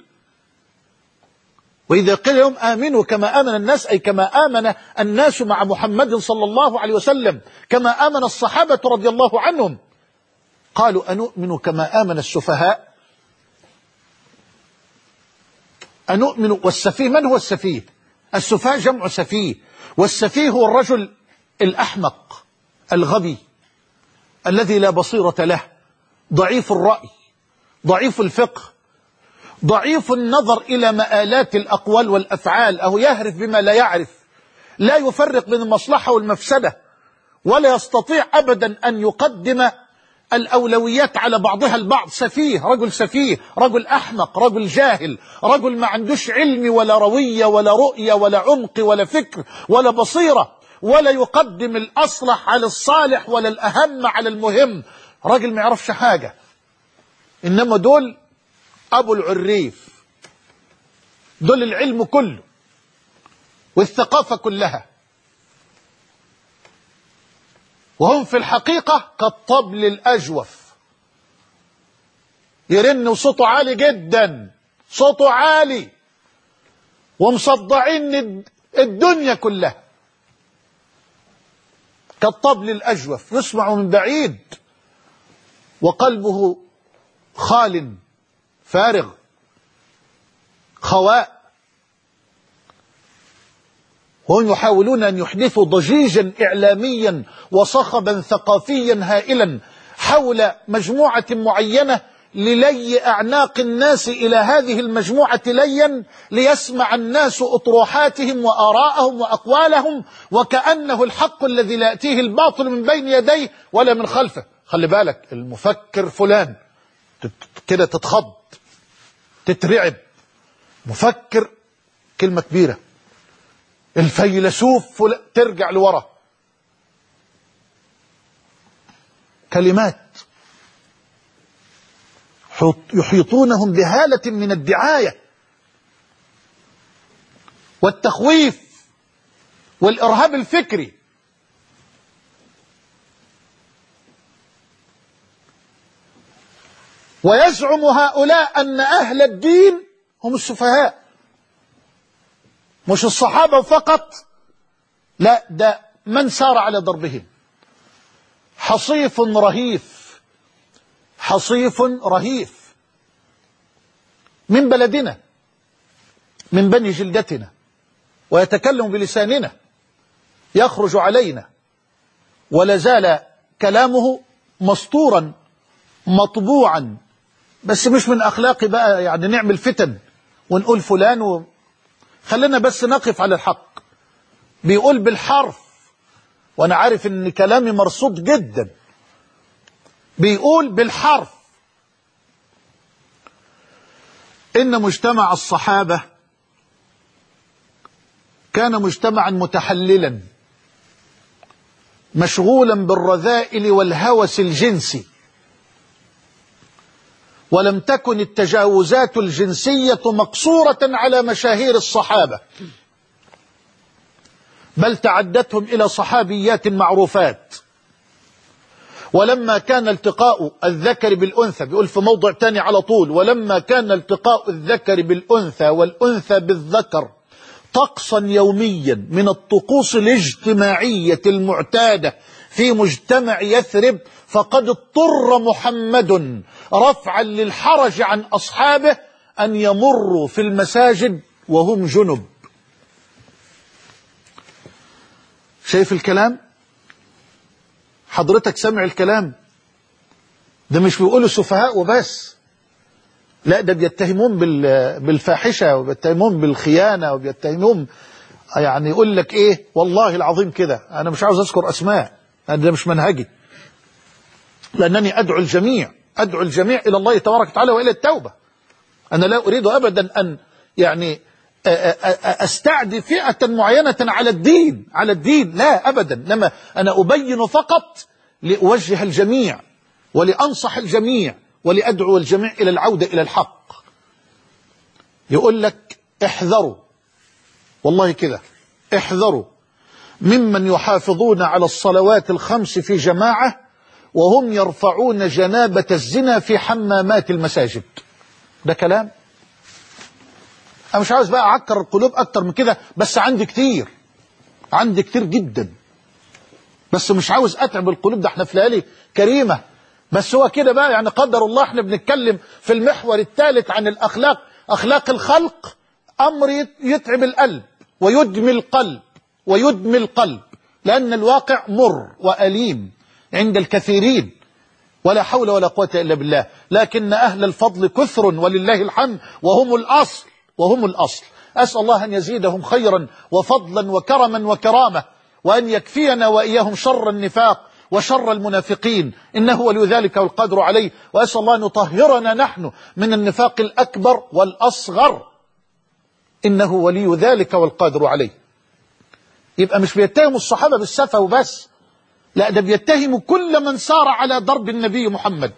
وإذا قيل لهم آمنوا كما آمن الناس، أي كما آمن الناس مع محمد صلى الله عليه وسلم، كما آمن الصحابة رضي الله عنهم، قالوا أنؤمن كما آمن السفهاء؟ أنؤمن. والسفيه من هو السفيه؟ السفهاء جمع سفيه، والسفيه هو الرجل الأحمق الغبي الذي لا بصيرة له، ضعيف الرأي، ضعيف الفقه، ضعيف النظر إلى مآلات الأقوال والأفعال، أو يهرف بما لا يعرف، لا يفرق بين المصلحة والمفسدة، ولا يستطيع أبدا أن يقدم الأولويات على بعضها البعض. سفيه، رجل سفيه، رجل أحمق، رجل جاهل، رجل ما عندوش علم ولا روية ولا رؤية ولا عمق ولا فكر ولا بصيرة، ولا يقدم الأصلح على الصالح ولا الأهم على المهم، رجل ما يعرفش حاجة. إنما دول أبو العريف، دول العلم كله والثقافة كلها، وهم في الحقيقة كالطبل الأجوف، يرن وصوته عالي جدا، صوته عالي، ومصدعين الدنيا كلها، كالطبل الأجوف يسمع من بعيد وقلبه خال فارغ خواء. وهم يحاولون أن يحدثوا ضجيجا إعلاميا وصخبا ثقافيا هائلا حول مجموعة معينة للي أعناق الناس إلى هذه المجموعة ليا، ليسمع الناس أطروحاتهم وآراءهم وأقوالهم، وكأنه الحق الذي لا يأتيه الباطل من بين يديه ولا من خلفه. خلي بالك، المفكر فلان كده تتخض تترعب، مفكر كلمة كبيرة، الفيلسوف فلان ترجع لورا، كلمات يحيطونهم بهالة من الدعاية والتخويف والإرهاب الفكري. ويزعم هؤلاء أن أهل الدين هم السفهاء، مش الصحابة فقط، لا، ده من سار على دربهم. حصيف رهيف، حصيف رهيف من بلدنا، من بني جلدتنا، ويتكلم بلساننا، يخرج علينا، ولا زال كلامه مسطورا مطبوعا، بس مش من أخلاقي بقى يعني نعمل فتن ونقول فلان و... خلينا بس نقف على الحق. بيقول بالحرف، وأنا عارف إن كلامي مرصود جدا، بيقول بالحرف إن مجتمع الصحابة كان مجتمعا متحللا مشغولا بالرذائل والهوس الجنسي، ولم تكن التجاوزات الجنسية مقصورة على مشاهير الصحابة، بل تعدتهم إلى صحابيات معروفات. ولما كان التقاء الذكر بالأنثى، بيقول في موضع تاني على طول، ولما كان التقاء الذكر بالأنثى والأنثى بالذكر طقسا يوميا من الطقوس الاجتماعية المعتادة في مجتمع يثرب، فقد اضطر محمد رفعا للحرج عن أصحابه أن يمروا في المساجد وهم جنب. شايف الكلام؟ حضرتك سمع الكلام ده؟ مش بيقولوا سفهاء وبس، لا، ده بيتهمون بالفاحشة وبيتهمون بالخيانة وبيتهمون، يعني يقول لك ايه، والله العظيم كده، انا مش عاوز اذكر اسماء، ده مش منهجي، لانني ادعو الجميع ادعو الجميع الى الله تبارك وتعالى والى التوبة. انا لا اريد ابدا ان يعني أستعدي فئة معينة على الدين على الدين لا أبدا، إنما أنا أبين فقط لأوجه الجميع ولأنصح الجميع ولأدعو الجميع إلى العودة إلى الحق. يقول لك احذروا، والله كده احذروا ممن يحافظون على الصلوات الخمس في جماعة وهم يرفعون جنابة الزنا في حمامات المساجد. ده كلام؟ أنا مش عاوز بقى أعكر القلوب أكتر من كده، بس عندي كتير عندي كتير جدا، بس مش عاوز أتعب القلوب. ده احنا في ليالي كريمة، بس هو كده بقى يعني قدر الله. احنا بنتكلم في المحور الثالث عن الأخلاق، أخلاق الخلق، أمر يتعب القلب ويدمي القلب ويدمي القلب، لأن الواقع مر وأليم عند الكثيرين، ولا حول ولا قوة إلا بالله. لكن أهل الفضل كثر ولله الحمد، وهم الأصل وهم الأصل. أسأل الله أن يزيدهم خيرا وفضلا وكرما وكرامة، وأن يكفينا وإياهم شر النفاق وشر المنافقين، إنه ولي ذلك والقادر عليه. وأسأل الله أن يطهرنا نحن من النفاق الأكبر والأصغر، إنه ولي ذلك والقادر عليه. يبقى مش بيتهموا الصحابة بالسفة وبس، لا، ده بيتهموا كل من سار على درب النبي محمد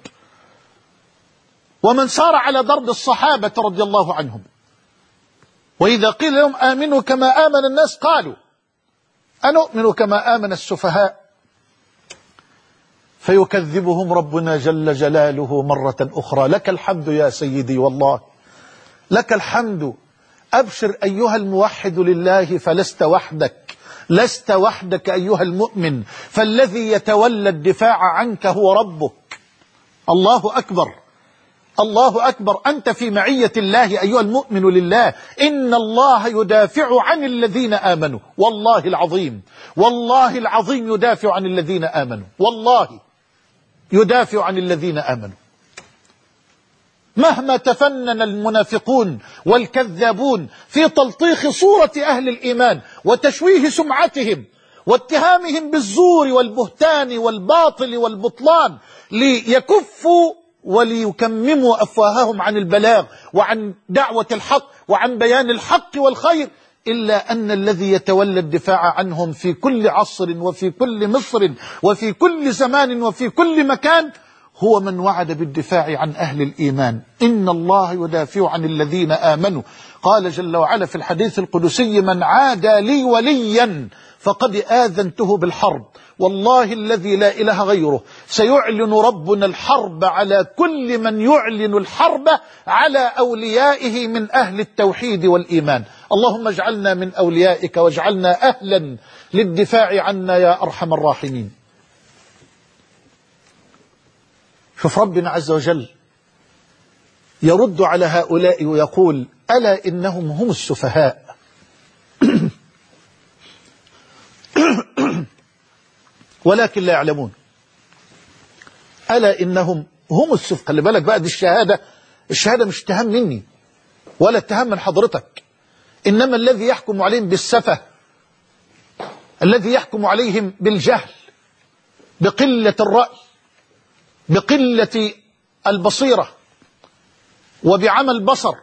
ومن سار على درب الصحابة رضي الله عنهم. وإذا قيل لهم آمنوا كما آمن الناس قالوا أنؤمن كما آمن السفهاء، فيكذبهم ربنا جل جلاله مرة أخرى. لك الحمد يا سيدي، والله لك الحمد. أبشر أيها الموحد لله، فلست وحدك، لست وحدك أيها المؤمن، فالذي يتولى الدفاع عنك هو ربك. الله أكبر، الله أكبر. أنت في معية الله أيها المؤمن لله. إن الله يدافع عن الذين آمنوا، والله العظيم، والله العظيم يدافع عن الذين آمنوا، والله يدافع عن الذين آمنوا. مهما تفنن المنافقون والكذابون في تلطيخ صورة أهل الإيمان وتشويه سمعتهم واتهامهم بالزور والبهتان والباطل والبطلان ليكفوا وليكمموا أفواههم عن البلاغ وعن دعوة الحق وعن بيان الحق والخير، إلا أن الذي يتولى الدفاع عنهم في كل عصر وفي كل مصر وفي كل زمان وفي كل مكان هو من وعد بالدفاع عن أهل الإيمان. إن الله يدافع عن الذين آمنوا. قال جل وعلا في الحديث القدسي: من عادى لي وليا فقد آذنته بالحرب. والله الذي لا إله غيره سيعلن ربنا الحرب على كل من يعلن الحرب على أوليائه من أهل التوحيد والإيمان. اللهم اجعلنا من أوليائك واجعلنا أهلا للدفاع عنا يا أرحم الراحمين. شوف ربنا عز وجل يرد على هؤلاء ويقول: ألا إنهم هم السفهاء ولكن لا يعلمون. ألا إنهم هم السفهاء. خلي بالك بقى، دي الشهادة، الشهادة مش اتهام مني ولا اتهام من حضرتك، إنما الذي يحكم عليهم بالسفه، الذي يحكم عليهم بالجهل، بقلة الرأي، بقلة البصيرة، وبعمى البصر،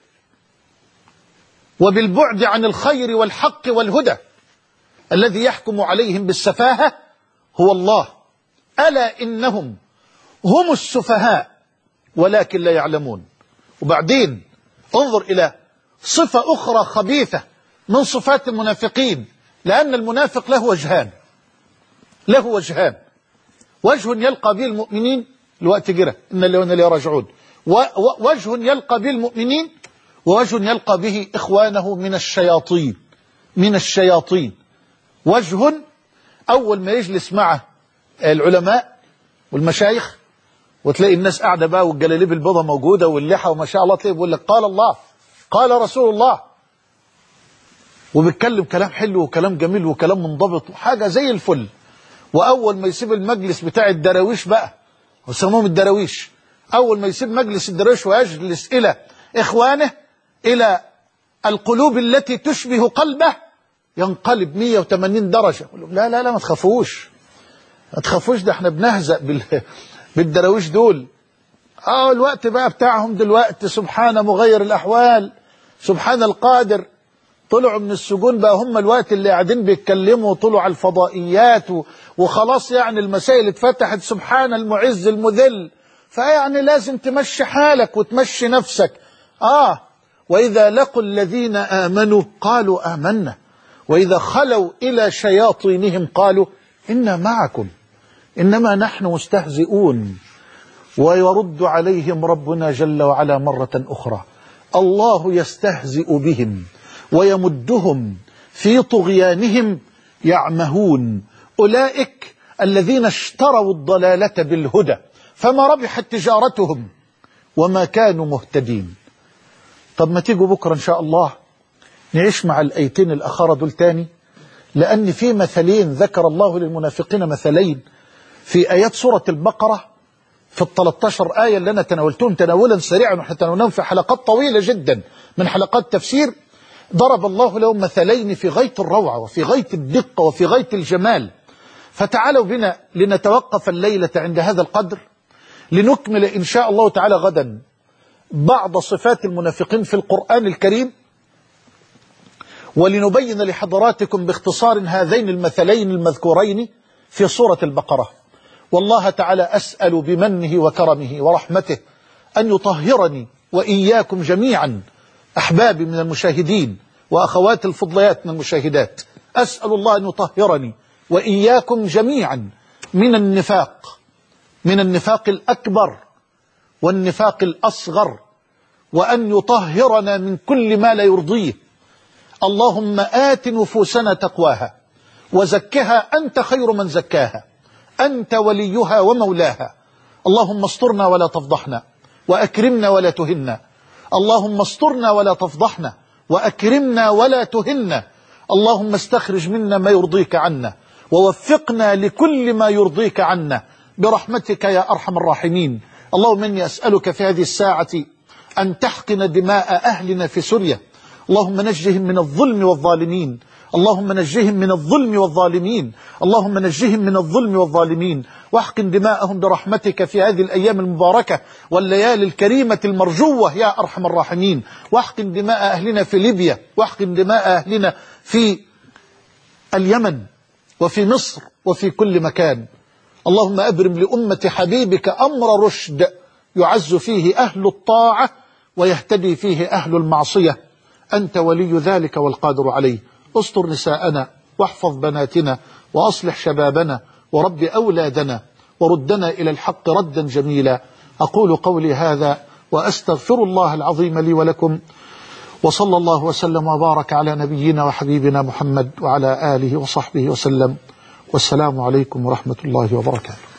وبالبعد عن الخير والحق والهدى، الذي يحكم عليهم بالسفاهة هو الله. ألا إنهم هم السفهاء ولكن لا يعلمون. وبعدين انظر إلى صفة أخرى خبيثة من صفات المنافقين، لأن المنافق له وجهان، له وجهان: وجه يلقى به المؤمنين الوقت جرى إن اللي وانا اللي راجعون، ووجه يلقى به المؤمنين، ووجه يلقى به إخوانه من الشياطين، من الشياطين. وجه أول ما يجلس معه العلماء والمشايخ وتلاقي الناس قاعدة بقى والجلاليب البيضاء موجودة واللحى وما شاء الله، تلاقي بيقول لك قال الله قال رسول الله، وبيتكلم كلام حلو وكلام جميل وكلام منضبط وحاجة زي الفل. وأول ما يسيب المجلس بتاع الدراويش بقى، ويسموهم الدراويش، أول ما يسيب مجلس الدراويش ويجلس إلى إخوانه، إلى القلوب التي تشبه قلبه، ينقلب مية وثمانين درجة. يقول لهم: لا لا لا ما تخافوش، ما تخافوش، ده احنا بنهزأ بال... بالدراويش دول. اه الوقت بقى بتاعهم دلوقتي، سبحان مغير الأحوال، سبحان القادر طلعوا من السجون بقى هم الوقت اللي قاعدين بيتكلموا وطلعوا على الفضائيات وخلاص، يعني المسائل اتفتحت، سبحان المعز المذل. فيعني لازم تمشي حالك وتمشي نفسك. آه وإذا لقوا الذين آمنوا قالوا آمنا وإذا خلوا إلى شياطينهم قالوا إنا معكم إنما نحن مستهزئون. ويرد عليهم ربنا جل وعلا مرة أخرى: الله يستهزئ بهم ويمدهم في طغيانهم يعمهون أولئك الذين اشتروا الضلالة بالهدى فما ربحت تجارتهم وما كانوا مهتدين. طب ما تيجوا بكرة إن شاء الله نعيش مع الآيتين الأخرى دول تاني، لأن في مثلين ذكر الله للمنافقين، مثلين في آيات سورة البقرة في الثلاث عشرة آية اللي أنا تناولتهم تناولا سريعا، ونحن تناولناهم في حلقات طويلة جدا من حلقات تفسير. ضرب الله لهم مثلين في غاية الروعة وفي غاية الدقة وفي غاية الجمال. فتعالوا بنا لنتوقف الليلة عند هذا القدر، لنكمل إن شاء الله تعالى غدا بعض صفات المنافقين في القرآن الكريم، ولنبين لحضراتكم باختصار هذين المثلين المذكورين في سورة البقرة. والله تعالى أسأل بمنه وكرمه ورحمته أن يطهرني وإياكم جميعا أحبابي من المشاهدين وأخوات الفضليات من المشاهدات، أسأل الله أن يطهرني وإياكم جميعا من النفاق، من النفاق الأكبر والنفاق الأصغر، وأن يطهرنا من كل ما لا يرضيه. اللهم آت نفوسنا تقواها وزكها أنت خير من زكاها، أنت وليها ومولاها. اللهم استرنا ولا تفضحنا وأكرمنا ولا تهنا. اللهم استرنا ولا تفضحنا وأكرمنا ولا تهنا. اللهم استخرج منا ما يرضيك عنا ووفقنا لكل ما يرضيك عنا برحمتك يا أرحم الراحمين. اللهم إني أسألك في هذه الساعة أن تحقن دماء أهلنا في سوريا. اللهم نجهم من الظلم والظالمين، اللهم نجهم من الظلم والظالمين، اللهم نجهم من الظلم والظالمين، واحقن دماءهم برحمتك في هذه الأيام المباركة والليالي الكريمة المرجوة يا أرحم الراحمين. واحقن دماء أهلنا في ليبيا، واحقن دماء أهلنا في اليمن وفي مصر وفي كل مكان. اللهم أبرم لأمة حبيبك أمر رشد يعز فيه أهل الطاعة ويهتدي فيه أهل المعصية. أنت ولي ذلك والقادر عليه. استر نساءنا واحفظ بناتنا وأصلح شبابنا ورب أولادنا وردنا إلى الحق ردا جميلا. أقول قولي هذا وأستغفر الله العظيم لي ولكم، وصلى الله وسلم وبارك على نبينا وحبيبنا محمد وعلى آله وصحبه وسلم، والسلام عليكم ورحمة الله وبركاته.